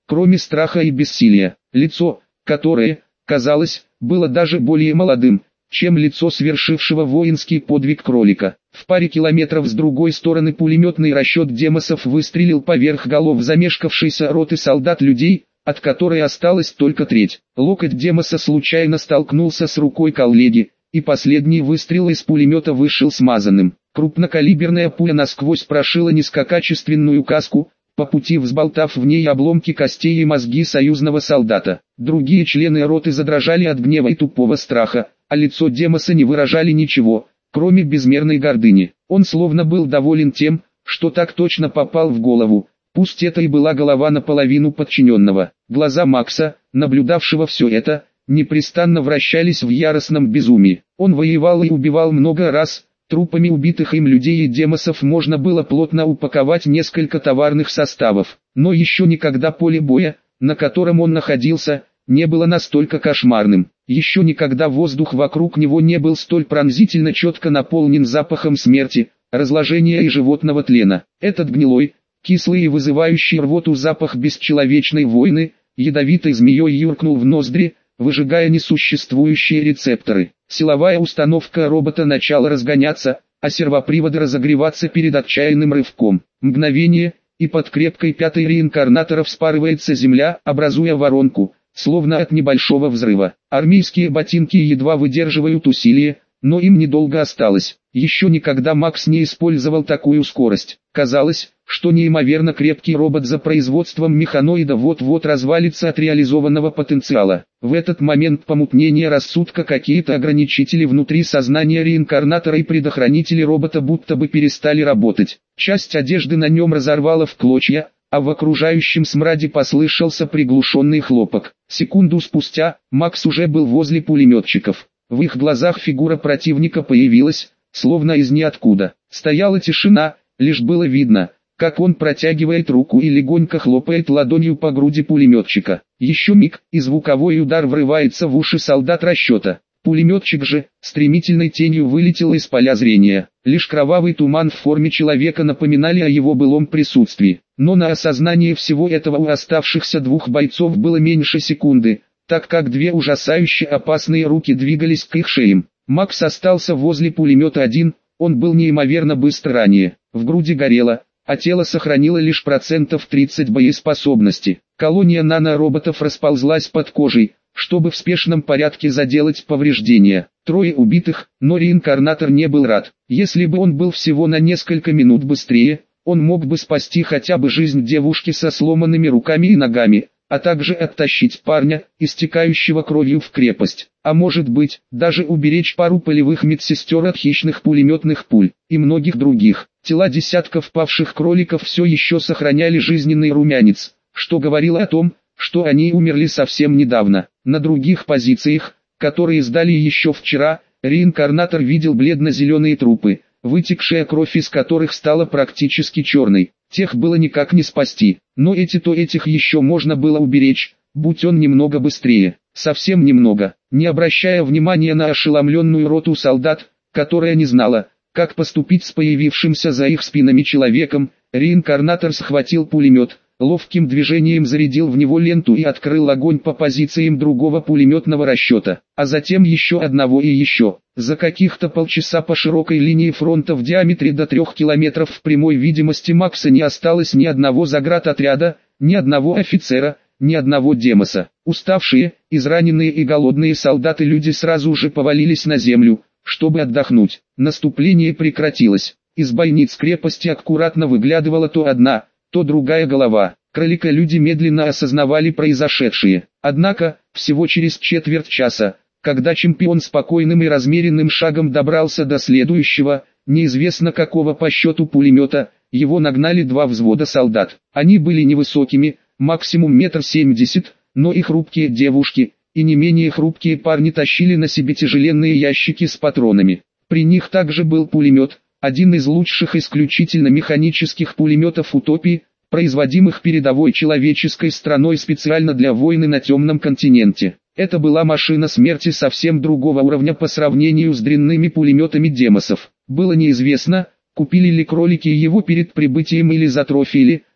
кроме страха и бессилия. Лицо, которое, казалось, было даже более молодым, чем лицо совершившего воинский подвиг кролика. В паре километров с другой стороны пулеметный расчет демосов выстрелил поверх голов замешкавшейся роты солдат людей, от которой осталась только треть. Локоть демоса случайно столкнулся с рукой коллеги, и последний выстрел из пулемета вышел смазанным. Крупнокалиберная пуля насквозь прошила низкокачественную каску, по пути взболтав в ней обломки костей и мозги союзного солдата. Другие члены роты задрожали от гнева и тупого страха, а лицо демоса не выражали ничего, кроме безмерной гордыни. Он словно был доволен тем, что так точно попал в голову, пусть это и была голова наполовину подчиненного. Глаза Макса, наблюдавшего все это, непрестанно вращались в яростном безумии. Он воевал и убивал много раз. Трупами убитых им людей и демосов можно было плотно упаковать несколько товарных составов, но еще никогда поле боя, на котором он находился, не было настолько кошмарным. Еще никогда воздух вокруг него не был столь пронзительно четко наполнен запахом смерти, разложения и животного тлена. Этот гнилой, кислый и вызывающий рвоту запах бесчеловечной войны, ядовитой змеей юркнул в ноздри, выжигая несуществующие рецепторы. Силовая установка робота начала разгоняться, а сервоприводы разогреваться перед отчаянным рывком. Мгновение, и под крепкой пятой реинкарнатора вспарывается земля, образуя воронку, словно от небольшого взрыва. Армейские ботинки едва выдерживают усилие, но им недолго осталось. Еще никогда Макс не использовал такую скорость. Казалось, что неимоверно крепкий робот за производством механоида вот-вот развалится от реализованного потенциала. В этот момент помутнения рассудка какие-то ограничители внутри сознания реинкарнатора и предохранители робота будто бы перестали работать. Часть одежды на нем разорвала в клочья, а в окружающем смраде послышался приглушенный хлопок. Секунду спустя, Макс уже был возле пулеметчиков. В их глазах фигура противника появилась, словно из ниоткуда. Стояла тишина, лишь было видно, как он протягивает руку и легонько хлопает ладонью по груди пулеметчика. Еще миг, и звуковой удар врывается в уши солдат расчета. Пулеметчик же, стремительной тенью вылетел из поля зрения. Лишь кровавый туман в форме человека напоминали о его былом присутствии. Но на осознание всего этого у оставшихся двух бойцов было меньше секунды, так как две ужасающе опасные руки двигались к их шеям. Макс остался возле пулемета один, он был неимоверно быстр ранее. В груди горело, а тело сохранило лишь процентов 30 боеспособности. Колония нанороботов расползлась под кожей, чтобы в спешном порядке заделать повреждения. Трое убитых, но реинкарнатор не был рад. Если бы он был всего на несколько минут быстрее, он мог бы спасти хотя бы жизнь девушки со сломанными руками и ногами, а также оттащить парня, истекающего кровью в крепость. А может быть, даже уберечь пару полевых медсестер от хищных пулеметных пуль, и многих других. Тела десятков павших кроликов все еще сохраняли жизненный румянец, что говорило о том, что они умерли совсем недавно. На других позициях, которые сдали еще вчера, реинкарнатор видел бледно-зеленые трупы, вытекшая кровь из которых стала практически черной. Тех было никак не спасти, но этих еще можно было уберечь, будь он немного быстрее, совсем немного. Не обращая внимания на ошеломленную роту солдат, которая не знала, как поступить с появившимся за их спинами человеком, реинкарнатор схватил пулемет, ловким движением зарядил в него ленту и открыл огонь по позициям другого пулеметного расчета, а затем еще одного и еще. За каких-то полчаса по широкой линии фронта в диаметре до 3 километров в прямой видимости Макса не осталось ни одного заградотряда, ни одного офицера, ни одного демоса. Уставшие, израненные и голодные солдаты-люди сразу же повалились на землю, чтобы отдохнуть. Наступление прекратилось. Из бойниц крепости аккуратно выглядывала то одна, то другая голова. Кролика-люди медленно осознавали произошедшее. Однако, всего через четверть часа, когда чемпион спокойным и размеренным шагом добрался до следующего, неизвестно какого по счету пулемета, его нагнали два взвода солдат. Они были невысокими, максимум 1,70 м, но и хрупкие девушки, и не менее хрупкие парни тащили на себе тяжеленные ящики с патронами. При них также был пулемет, один из лучших исключительно механических пулеметов утопии, производимых передовой человеческой страной специально для войны на темном континенте. Это была машина смерти совсем другого уровня по сравнению с дрянными пулеметами демосов. Было неизвестно, купили ли кролики его перед прибытием или затрофили,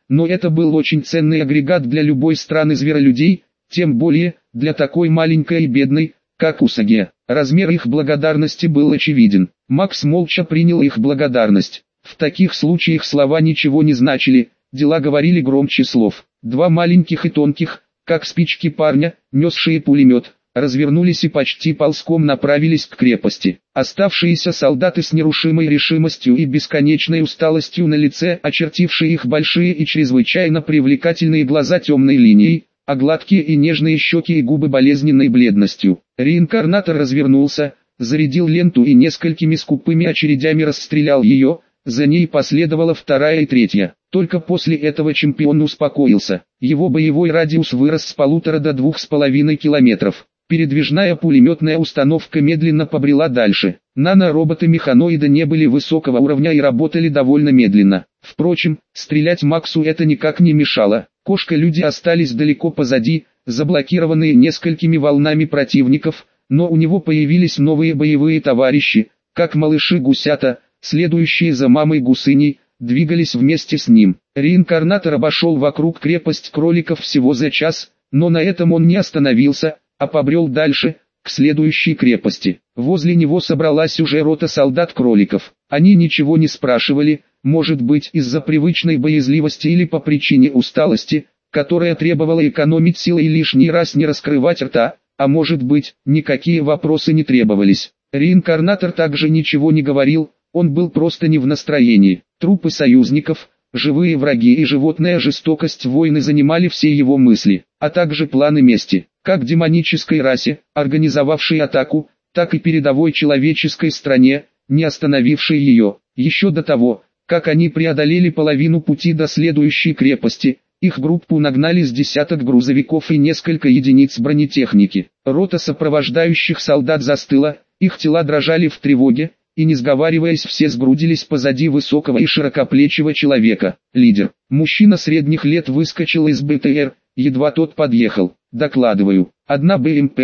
но это был очень ценный агрегат для любой страны зверолюдей, тем более, для такой маленькой и бедной, как Усаги. Размер их благодарности был очевиден. Макс молча принял их благодарность. В таких случаях слова ничего не значили, дела говорили громче слов. Два маленьких и тонких, как спички парня, несшие пулемет, развернулись и почти ползком направились к крепости. Оставшиеся солдаты с нерушимой решимостью и бесконечной усталостью на лице, очертившие их большие и чрезвычайно привлекательные глаза темной линией, а гладкие и нежные щеки и губы болезненной бледностью. Реинкарнатор развернулся, зарядил ленту и несколькими скупыми очередями расстрелял ее, за ней последовала вторая и третья. Только после этого чемпион успокоился. Его боевой радиус вырос с 1,5 до 2,5 километров. Передвижная пулеметная установка медленно побрела дальше. Нанороботы-механоида не были высокого уровня и работали довольно медленно. Впрочем, стрелять Максу это никак не мешало. Кошка-люди остались далеко позади, заблокированные несколькими волнами противников, но у него появились новые боевые товарищи, как малыши-гусята, следующие за мамой-гусыней, двигались вместе с ним. Реинкарнатор обошел вокруг крепость кроликов всего за час, но на этом он не остановился, а побрел дальше, к следующей крепости. Возле него собралась уже рота солдат-кроликов. Они ничего не спрашивали, может быть из-за привычной боязливости или по причине усталости, которая требовала экономить силы и лишний раз не раскрывать рта, а может быть, никакие вопросы не требовались. Реинкарнатор также ничего не говорил, он был просто не в настроении. Трупы союзников, живые враги и животная жестокость войны занимали все его мысли, а также планы мести, как демонической расе, организовавшей атаку, так и передовой человеческой стране, не остановившей ее. Еще до того, как они преодолели половину пути до следующей крепости, их группу нагнали с десяток грузовиков и несколько единиц бронетехники. Рота сопровождающих солдат застыла, их тела дрожали в тревоге, и не сговариваясь все сгрудились позади высокого и широкоплечего человека. Лидер, мужчина средних лет, выскочил из БТР, едва тот подъехал. Докладываю, 1 БМП,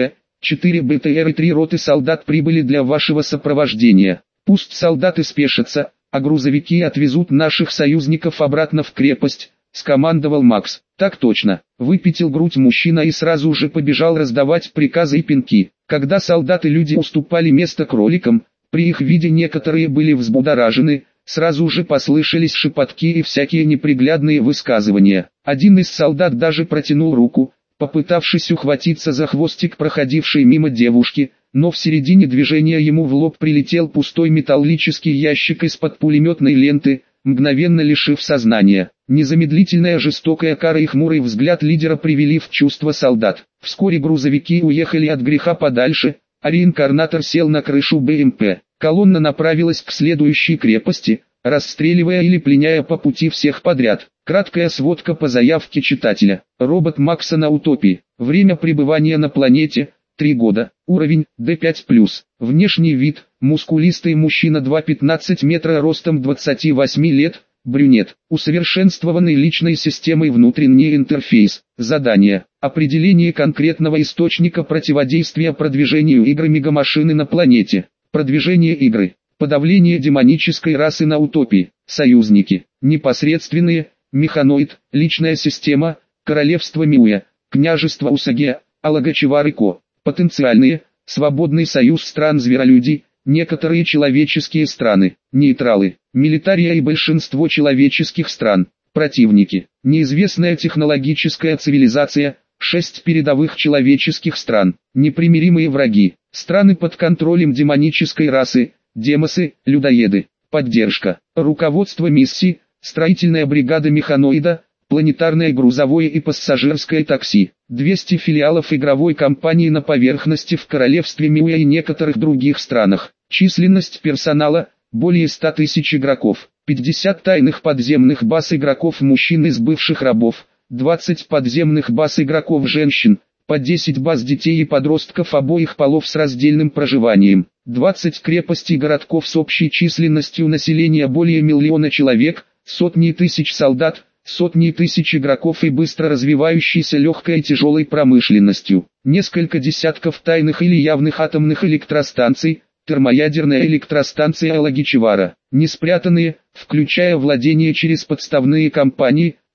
4 БТР и 3 роты солдат прибыли для вашего сопровождения. Пусть солдаты спешатся, а грузовики отвезут наших союзников обратно в крепость, скомандовал Макс. Так точно, выпятил грудь мужчина и сразу же побежал раздавать приказы и пинки. Когда солдаты-люди уступали место кроликам, при их виде некоторые были взбудоражены, сразу же послышались шепотки и всякие неприглядные высказывания. Один из солдат даже протянул руку, попытавшись ухватиться за хвостик проходившей мимо девушки, но в середине движения ему в лоб прилетел пустой металлический ящик из-под пулеметной ленты, мгновенно лишив сознания. Незамедлительная жестокая кара и хмурый взгляд лидера привели в чувство солдат. Вскоре грузовики уехали от греха подальше, а реинкарнатор сел на крышу БМП. Колонна направилась к следующей крепости, расстреливая или пленяя по пути всех подряд. Краткая сводка по заявке читателя. Робот Макса на Утопии. Время пребывания на планете – 3 года. Уровень – D5+. Внешний вид – мускулистый мужчина 2,15 метра ростом 28 лет, брюнет. Усовершенствованный личной системой внутренний интерфейс. Задание. Определение конкретного источника противодействия продвижению игры мегамашины на планете. Продвижение игры. Подавление демонической расы на Утопии. Союзники. Непосредственные. Механоид. Личная система. Королевство Миуя. Княжество Усаги. Алагачевар-Ко. Потенциальные. Свободный союз стран-зверолюдей. Некоторые человеческие страны. Нейтралы. Милитария и большинство человеческих стран. Противники. Неизвестная технологическая цивилизация. 6 передовых человеческих стран. Непримиримые враги. Страны под контролем демонической расы. Демосы, людоеды. Поддержка. Руководство миссии. Строительная бригада механоида. Планетарное грузовое и пассажирское такси. 200 филиалов игровой компании на поверхности в королевстве Миуя и некоторых других странах. Численность персонала – более 100 тысяч игроков. 50 тайных подземных баз игроков мужчин из бывших рабов. 20 подземных баз игроков женщин. По 10 баз детей и подростков обоих полов с раздельным проживанием. 20 крепостей городков с общей численностью населения более 1 миллиона человек. Сотни тысяч солдат. Сотни тысяч игроков и быстро развивающейся легкой и тяжелой промышленностью. Несколько десятков тайных или явных атомных электростанций, термоядерная электростанция Алагичевара, не спрятанные, включая владение через подставные компании,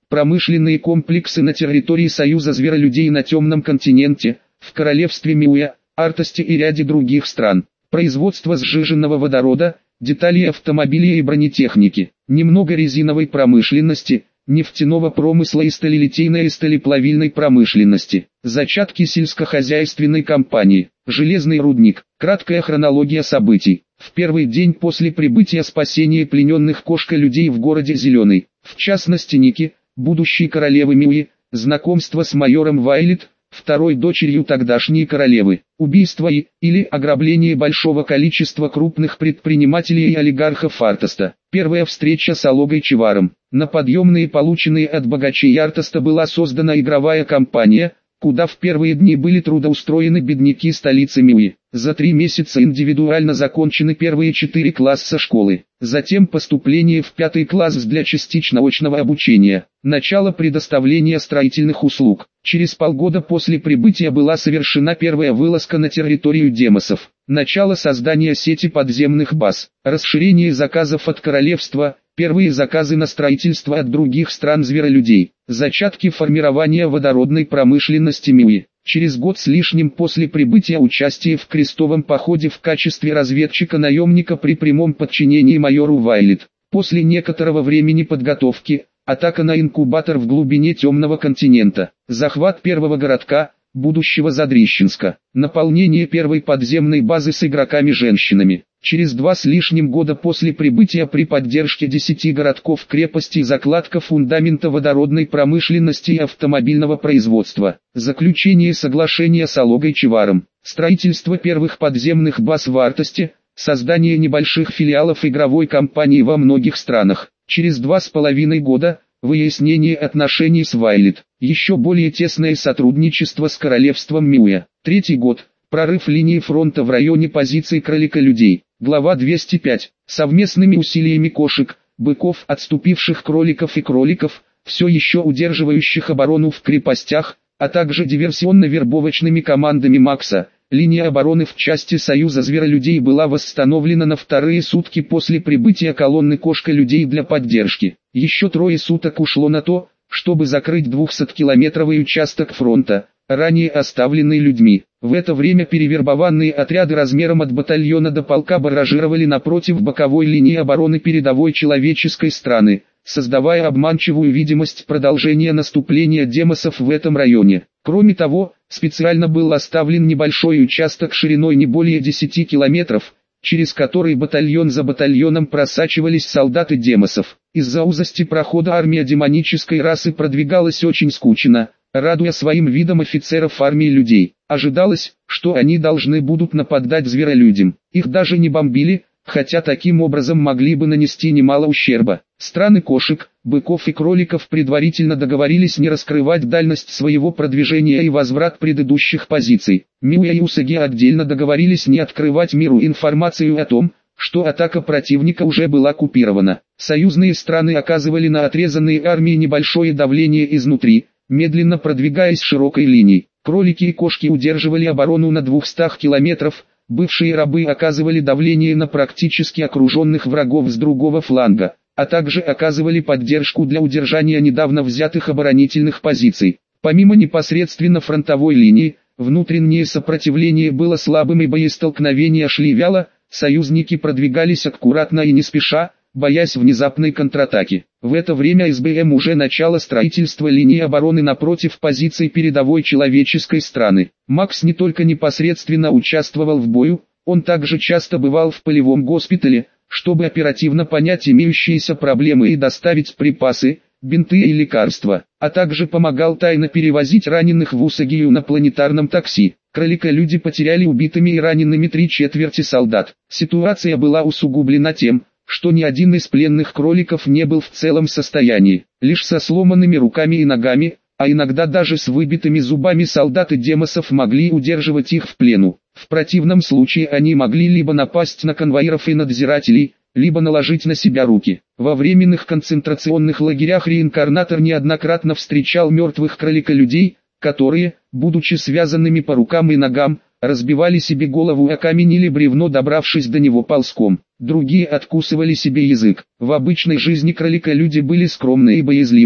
Промышленные комплексы на территории Союза зверолюдей на Темном континенте, в королевстве Миуя, Артосте и ряде других стран. Производство сжиженного водорода, деталей автомобилей и бронетехники. Немного резиновой промышленности, нефтяного промысла и сталелитейной и сталеплавильной промышленности. Зачатки сельскохозяйственной компании. Железный рудник. Краткая хронология событий. В первый день после прибытия спасения плененных кошка-людей в городе Зеленый, в частности Ники, будущей королевы Миуи, знакомство с майором Вайлет, второй дочерью тогдашней королевы, убийство или ограбление большого количества крупных предпринимателей и олигархов Артоста, первая встреча с Алогой Чеваром. На подъемные, полученные от богачей Артоста, была создана игровая компания, куда в первые дни были трудоустроены бедняки столицы Миуи. За 3 месяца индивидуально закончены первые 4 класса школы. Затем поступление в 5 класс для частично очного обучения. Начало предоставления строительных услуг. Через полгода после прибытия была совершена первая вылазка на территорию демосов. Начало создания сети подземных баз. Расширение заказов от королевства. Первые заказы на строительство от других стран зверолюдей. Зачатки формирования водородной промышленности Миуи. Через год с лишним после прибытия участие в крестовом походе в качестве разведчика-наемника при прямом подчинении майору Вайлет. После некоторого времени подготовки, атака на инкубатор в глубине Темного континента. Захват первого городка, будущего Задрищенска. Наполнение первой подземной базы с игроками-женщинами. Через 2 с лишним года после прибытия при поддержке 10 городков-крепостей закладка фундамента водородной промышленности и автомобильного производства. Заключение соглашения с Алогой Чеваром. Строительство первых подземных баз в Артосте. Создание небольших филиалов игровой компании во многих странах. Через 2,5 года выяснение отношений с Вайлет. Еще более тесное сотрудничество с королевством Миуя. 3-й год. Прорыв линии фронта в районе позиций кролика-людей. Глава 205. Совместными усилиями кошек, быков, отступивших кроликов и кроликов, все еще удерживающих оборону в крепостях, а также диверсионно-вербовочными командами Макса, линия обороны в части Союза зверолюдей была восстановлена на 2-е сутки после прибытия колонны кошка-людей для поддержки. Еще 3 суток ушло на то, чтобы закрыть 200-километровый участок фронта, ранее оставленный людьми. В это время перевербованные отряды размером от батальона до полка баражировали напротив боковой линии обороны передовой человеческой страны, создавая обманчивую видимость продолжения наступления демосов в этом районе. Кроме того, специально был оставлен небольшой участок шириной не более 10 километров, через который батальон за батальоном просачивались солдаты демосов. Из-за узости прохода армия демонической расы продвигалась очень скучно, радуя своим видом офицеров армии людей. Ожидалось, что они должны будут нападать зверолюдям. Их даже не бомбили, хотя таким образом могли бы нанести немало ущерба. Страны кошек, быков и кроликов предварительно договорились не раскрывать дальность своего продвижения и возврат предыдущих позиций. Миуя и Усаги отдельно договорились не открывать миру информацию о том, что атака противника уже была купирована. Союзные страны оказывали на отрезанные армии небольшое давление изнутри, медленно продвигаясь широкой линией. Кролики и кошки удерживали оборону на 200 километров, бывшие рабы оказывали давление на практически окруженных врагов с другого фланга, а также оказывали поддержку для удержания недавно взятых оборонительных позиций. Помимо непосредственно фронтовой линии, внутреннее сопротивление было слабым и боестолкновения шли вяло, союзники продвигались аккуратно и не спеша, боясь внезапной контратаки. В это время СБМ уже начало строительства линии обороны напротив позиций передовой человеческой страны. Макс не только непосредственно участвовал в бою, он также часто бывал в полевом госпитале, чтобы оперативно понять имеющиеся проблемы и доставить припасы, бинты и лекарства, а также помогал тайно перевозить раненых в Усагию на планетарном такси. Кролика-люди потеряли убитыми и ранеными 3/4 солдат. Ситуация была усугублена тем, что ни один из пленных кроликов не был в целом состоянии. Лишь со сломанными руками и ногами, а иногда даже с выбитыми зубами солдаты демосов могли удерживать их в плену. В противном случае они могли либо напасть на конвоиров и надзирателей, либо наложить на себя руки. Во временных концентрационных лагерях реинкарнатор неоднократно встречал мертвых кролика-людей, которые, будучи связанными по рукам и ногам, разбивали себе голову о камень или бревно, добравшись до него ползком. Другие откусывали себе язык. В обычной жизни кролика-люди были скромны и боязливы,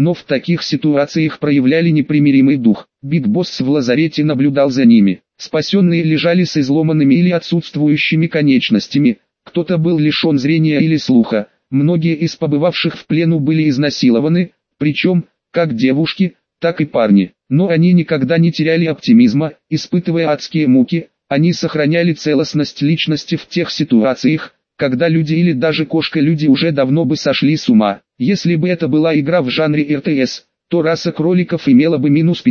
но в таких ситуациях проявляли непримиримый дух. Биг Босс в лазарете наблюдал за ними. Спасенные лежали с изломанными или отсутствующими конечностями, кто-то был лишен зрения или слуха, многие из побывавших в плену были изнасилованы, причем, как девушки, так и парни. Но они никогда не теряли оптимизма, испытывая адские муки, они сохраняли целостность личности в тех ситуациях, когда люди или даже кошка-люди уже давно бы сошли с ума. Если бы это была игра в жанре РТС, то раса кроликов имела бы минус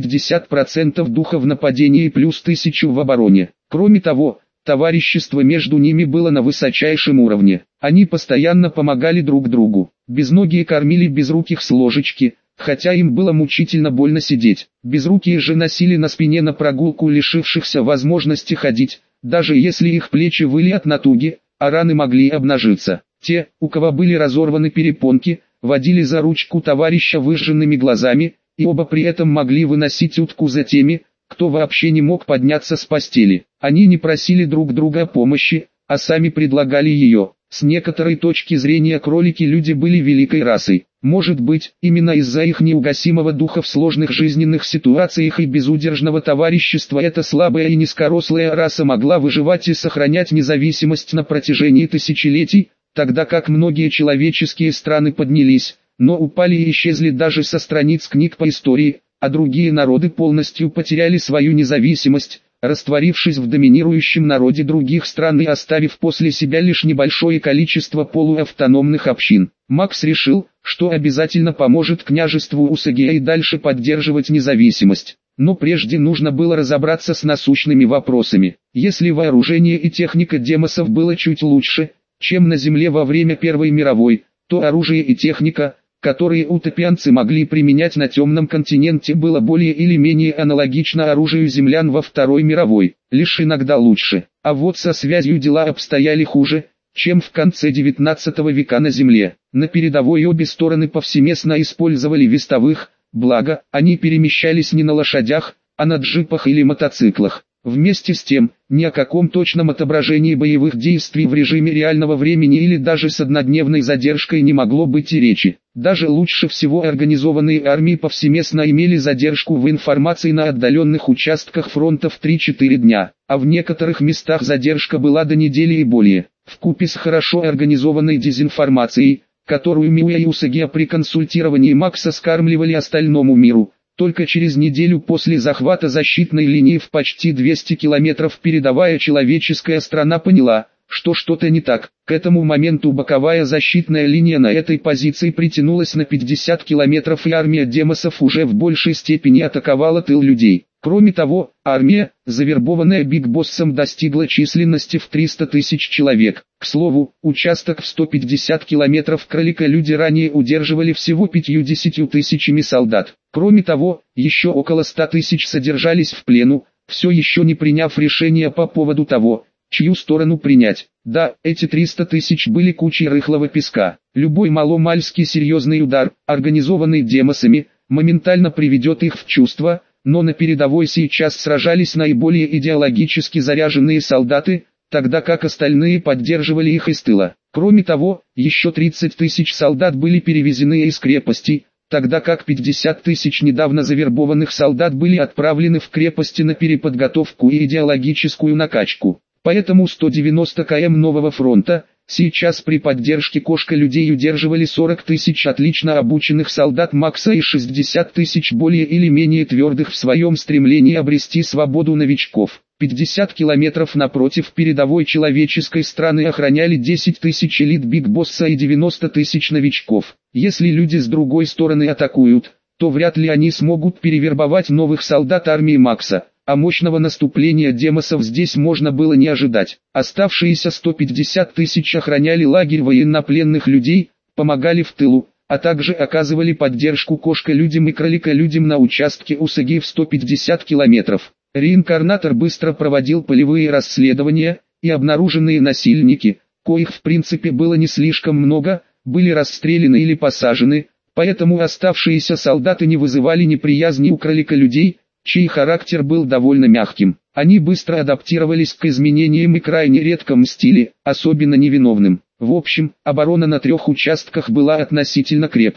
50% духа в нападении и плюс 1000 в обороне. Кроме того, товарищество между ними было на высочайшем уровне. Они постоянно помогали друг другу. Безногие кормили безруких с ложечки, хотя им было мучительно больно сидеть. Безрукие же носили на спине на прогулку лишившихся возможности ходить, даже если их плечи выли от натуги, а раны могли обнажиться. Те, у кого были разорваны перепонки, водили за ручку товарища выжженными глазами, и оба при этом могли выносить утку за теми, кто вообще не мог подняться с постели. Они не просили друг друга о помощи, а сами предлагали ее. С некоторой точки зрения кролики-люди были великой расой. Может быть, именно из-за их неугасимого духа в сложных жизненных ситуациях и безудержного товарищества эта слабая и низкорослая раса могла выживать и сохранять независимость на протяжении тысячелетий, тогда как многие человеческие страны поднялись, но упали и исчезли даже со страниц книг по истории, а другие народы полностью потеряли свою независимость, растворившись в доминирующем народе других стран и оставив после себя лишь небольшое количество полуавтономных общин. Макс решил, что обязательно поможет княжеству Усагия и дальше поддерживать независимость. Но прежде нужно было разобраться с насущными вопросами. Если вооружение и техника демосов было чуть лучше, чем на Земле во время Первой мировой, то оружие и техника, которые утопианцы могли применять на темном континенте, было более или менее аналогично оружию землян во Второй мировой, лишь иногда лучше. А вот со связью дела обстояли хуже, чем в конце 19 века на Земле. На передовой обе стороны повсеместно использовали вестовых, благо, они перемещались не на лошадях, а на джипах или мотоциклах. Вместе с тем, ни о каком точном отображении боевых действий в режиме реального времени или даже с однодневной задержкой не могло быть и речи. Даже лучше всего организованные армии повсеместно имели задержку в информации на отдаленных участках фронта в 3-4 дня, а в некоторых местах задержка была до недели и более. Вкупе с хорошо организованной дезинформацией, которую Миуя и Усагия при консультировании Макса скармливали остальному миру, только через неделю после захвата защитной линии в почти 200 километров передовая человеческая страна поняла, что что-то не так. К этому моменту боковая защитная линия на этой позиции притянулась на 50 километров, и армия демосов уже в большей степени атаковала тыл людей. Кроме того, армия, завербованная Биг Боссом, достигла численности в 300 тысяч человек. К слову, участок в 150 километров кролика-люди ранее удерживали всего 50 тысячами солдат. Кроме того, еще около 100 тысяч содержались в плену, все еще не приняв решение по поводу того, чью сторону принять. Да, эти 300 тысяч были кучей рыхлого песка. Любой маломальски серьезный удар, организованный демосами, моментально приведет их в чувство, но на передовой сейчас сражались наиболее идеологически заряженные солдаты, тогда как остальные поддерживали их из тыла. Кроме того, еще 30 тысяч солдат были перевезены из крепостей, тогда как 50 тысяч недавно завербованных солдат были отправлены в крепости на переподготовку и идеологическую накачку. Поэтому 190 км нового фронта, сейчас при поддержке кошка-людей удерживали 40 тысяч отлично обученных солдат Макса и 60 тысяч более или менее твердых в своем стремлении обрести свободу новичков. 50 километров напротив передовой человеческой страны охраняли 10 тысяч элит Биг Босса и 90 тысяч новичков. Если люди с другой стороны атакуют, то вряд ли они смогут перевербовать новых солдат армии Макса. А мощного наступления демосов здесь можно было не ожидать. Оставшиеся 150 тысяч охраняли лагерь военнопленных людей, помогали в тылу, а также оказывали поддержку кошка-людям и кролика-людям на участке Усаги в 150 километров. Реинкарнатор быстро проводил полевые расследования, и обнаруженные насильники, коих в принципе было не слишком много, были расстреляны или посажены, поэтому оставшиеся солдаты не вызывали неприязни у кролика-людей, чей характер был довольно мягким. Они быстро адаптировались к изменениям и крайне редко мстили, особенно невиновным. В общем, оборона на 3 участках была относительно крепкой.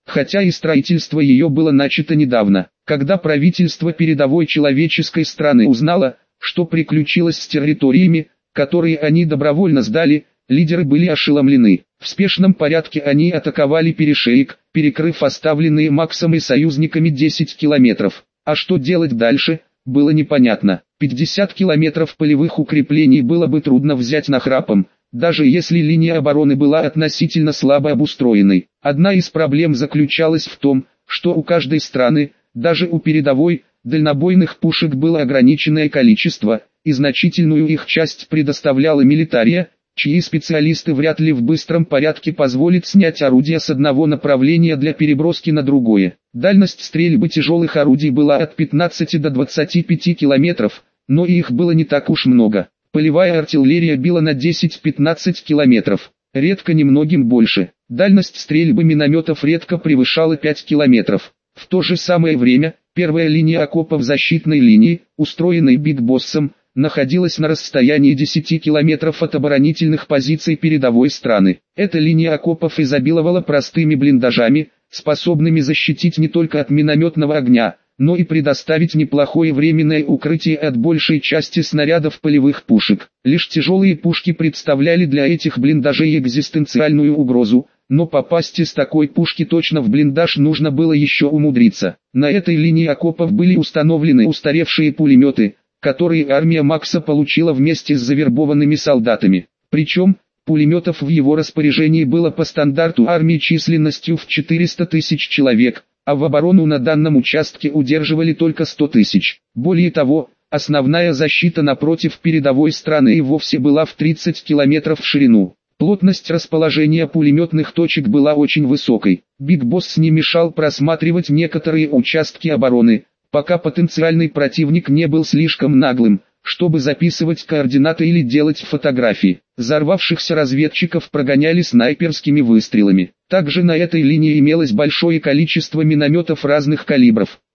хотя и строительство ее было начато недавно. Когда правительство передовой человеческой страны узнало, что приключилось с территориями, которые они добровольно сдали, лидеры были ошеломлены. В спешном порядке они атаковали перешеек, перекрыв оставленные Максом и союзниками 10 километров. А что делать дальше, было непонятно. 50 километров полевых укреплений было бы трудно взять нахрапом, даже если линия обороны была относительно слабо обустроенной. Одна из проблем заключалась в том, что у каждой страны, даже у передовой, дальнобойных пушек было ограниченное количество, и значительную их часть предоставляла милитария, чьи специалисты вряд ли в быстром порядке позволят снять орудия с одного направления для переброски на другое. Дальность стрельбы тяжелых орудий была от 15 до 25 километров, но и их было не так уж много. Полевая артиллерия била на 10-15 километров, редко немногим больше. Дальность стрельбы минометов редко превышала 5 километров. В то же самое время, первая линия окопов защитной линии, устроенной Биг Боссом, находилась на расстоянии 10 километров от оборонительных позиций передовой страны. Эта линия окопов изобиловала простыми блиндажами, способными защитить не только от минометного огня, но и предоставить неплохое временное укрытие от большей части снарядов полевых пушек. Лишь тяжелые пушки представляли для этих блиндажей экзистенциальную угрозу, но попасть из такой пушки точно в блиндаж нужно было еще умудриться. На этой линии окопов были установлены устаревшие пулеметы, которые армия Макса получила вместе с завербованными солдатами. Причем, пулеметов в его распоряжении было по стандарту армии численностью в 400 тысяч человек, а в оборону на данном участке удерживали только 100 тысяч. Более того, основная защита напротив передовой страны и вовсе была в 30 километров в ширину. Плотность расположения пулеметных точек была очень высокой. Биг Босс не мешал просматривать некоторые участки обороны, пока потенциальный противник не был слишком наглым, чтобы записывать координаты или делать фотографии. Взорвавшихся разведчиков прогоняли снайперскими выстрелами. Также на этой линии имелось большое количество минометов разных калибров.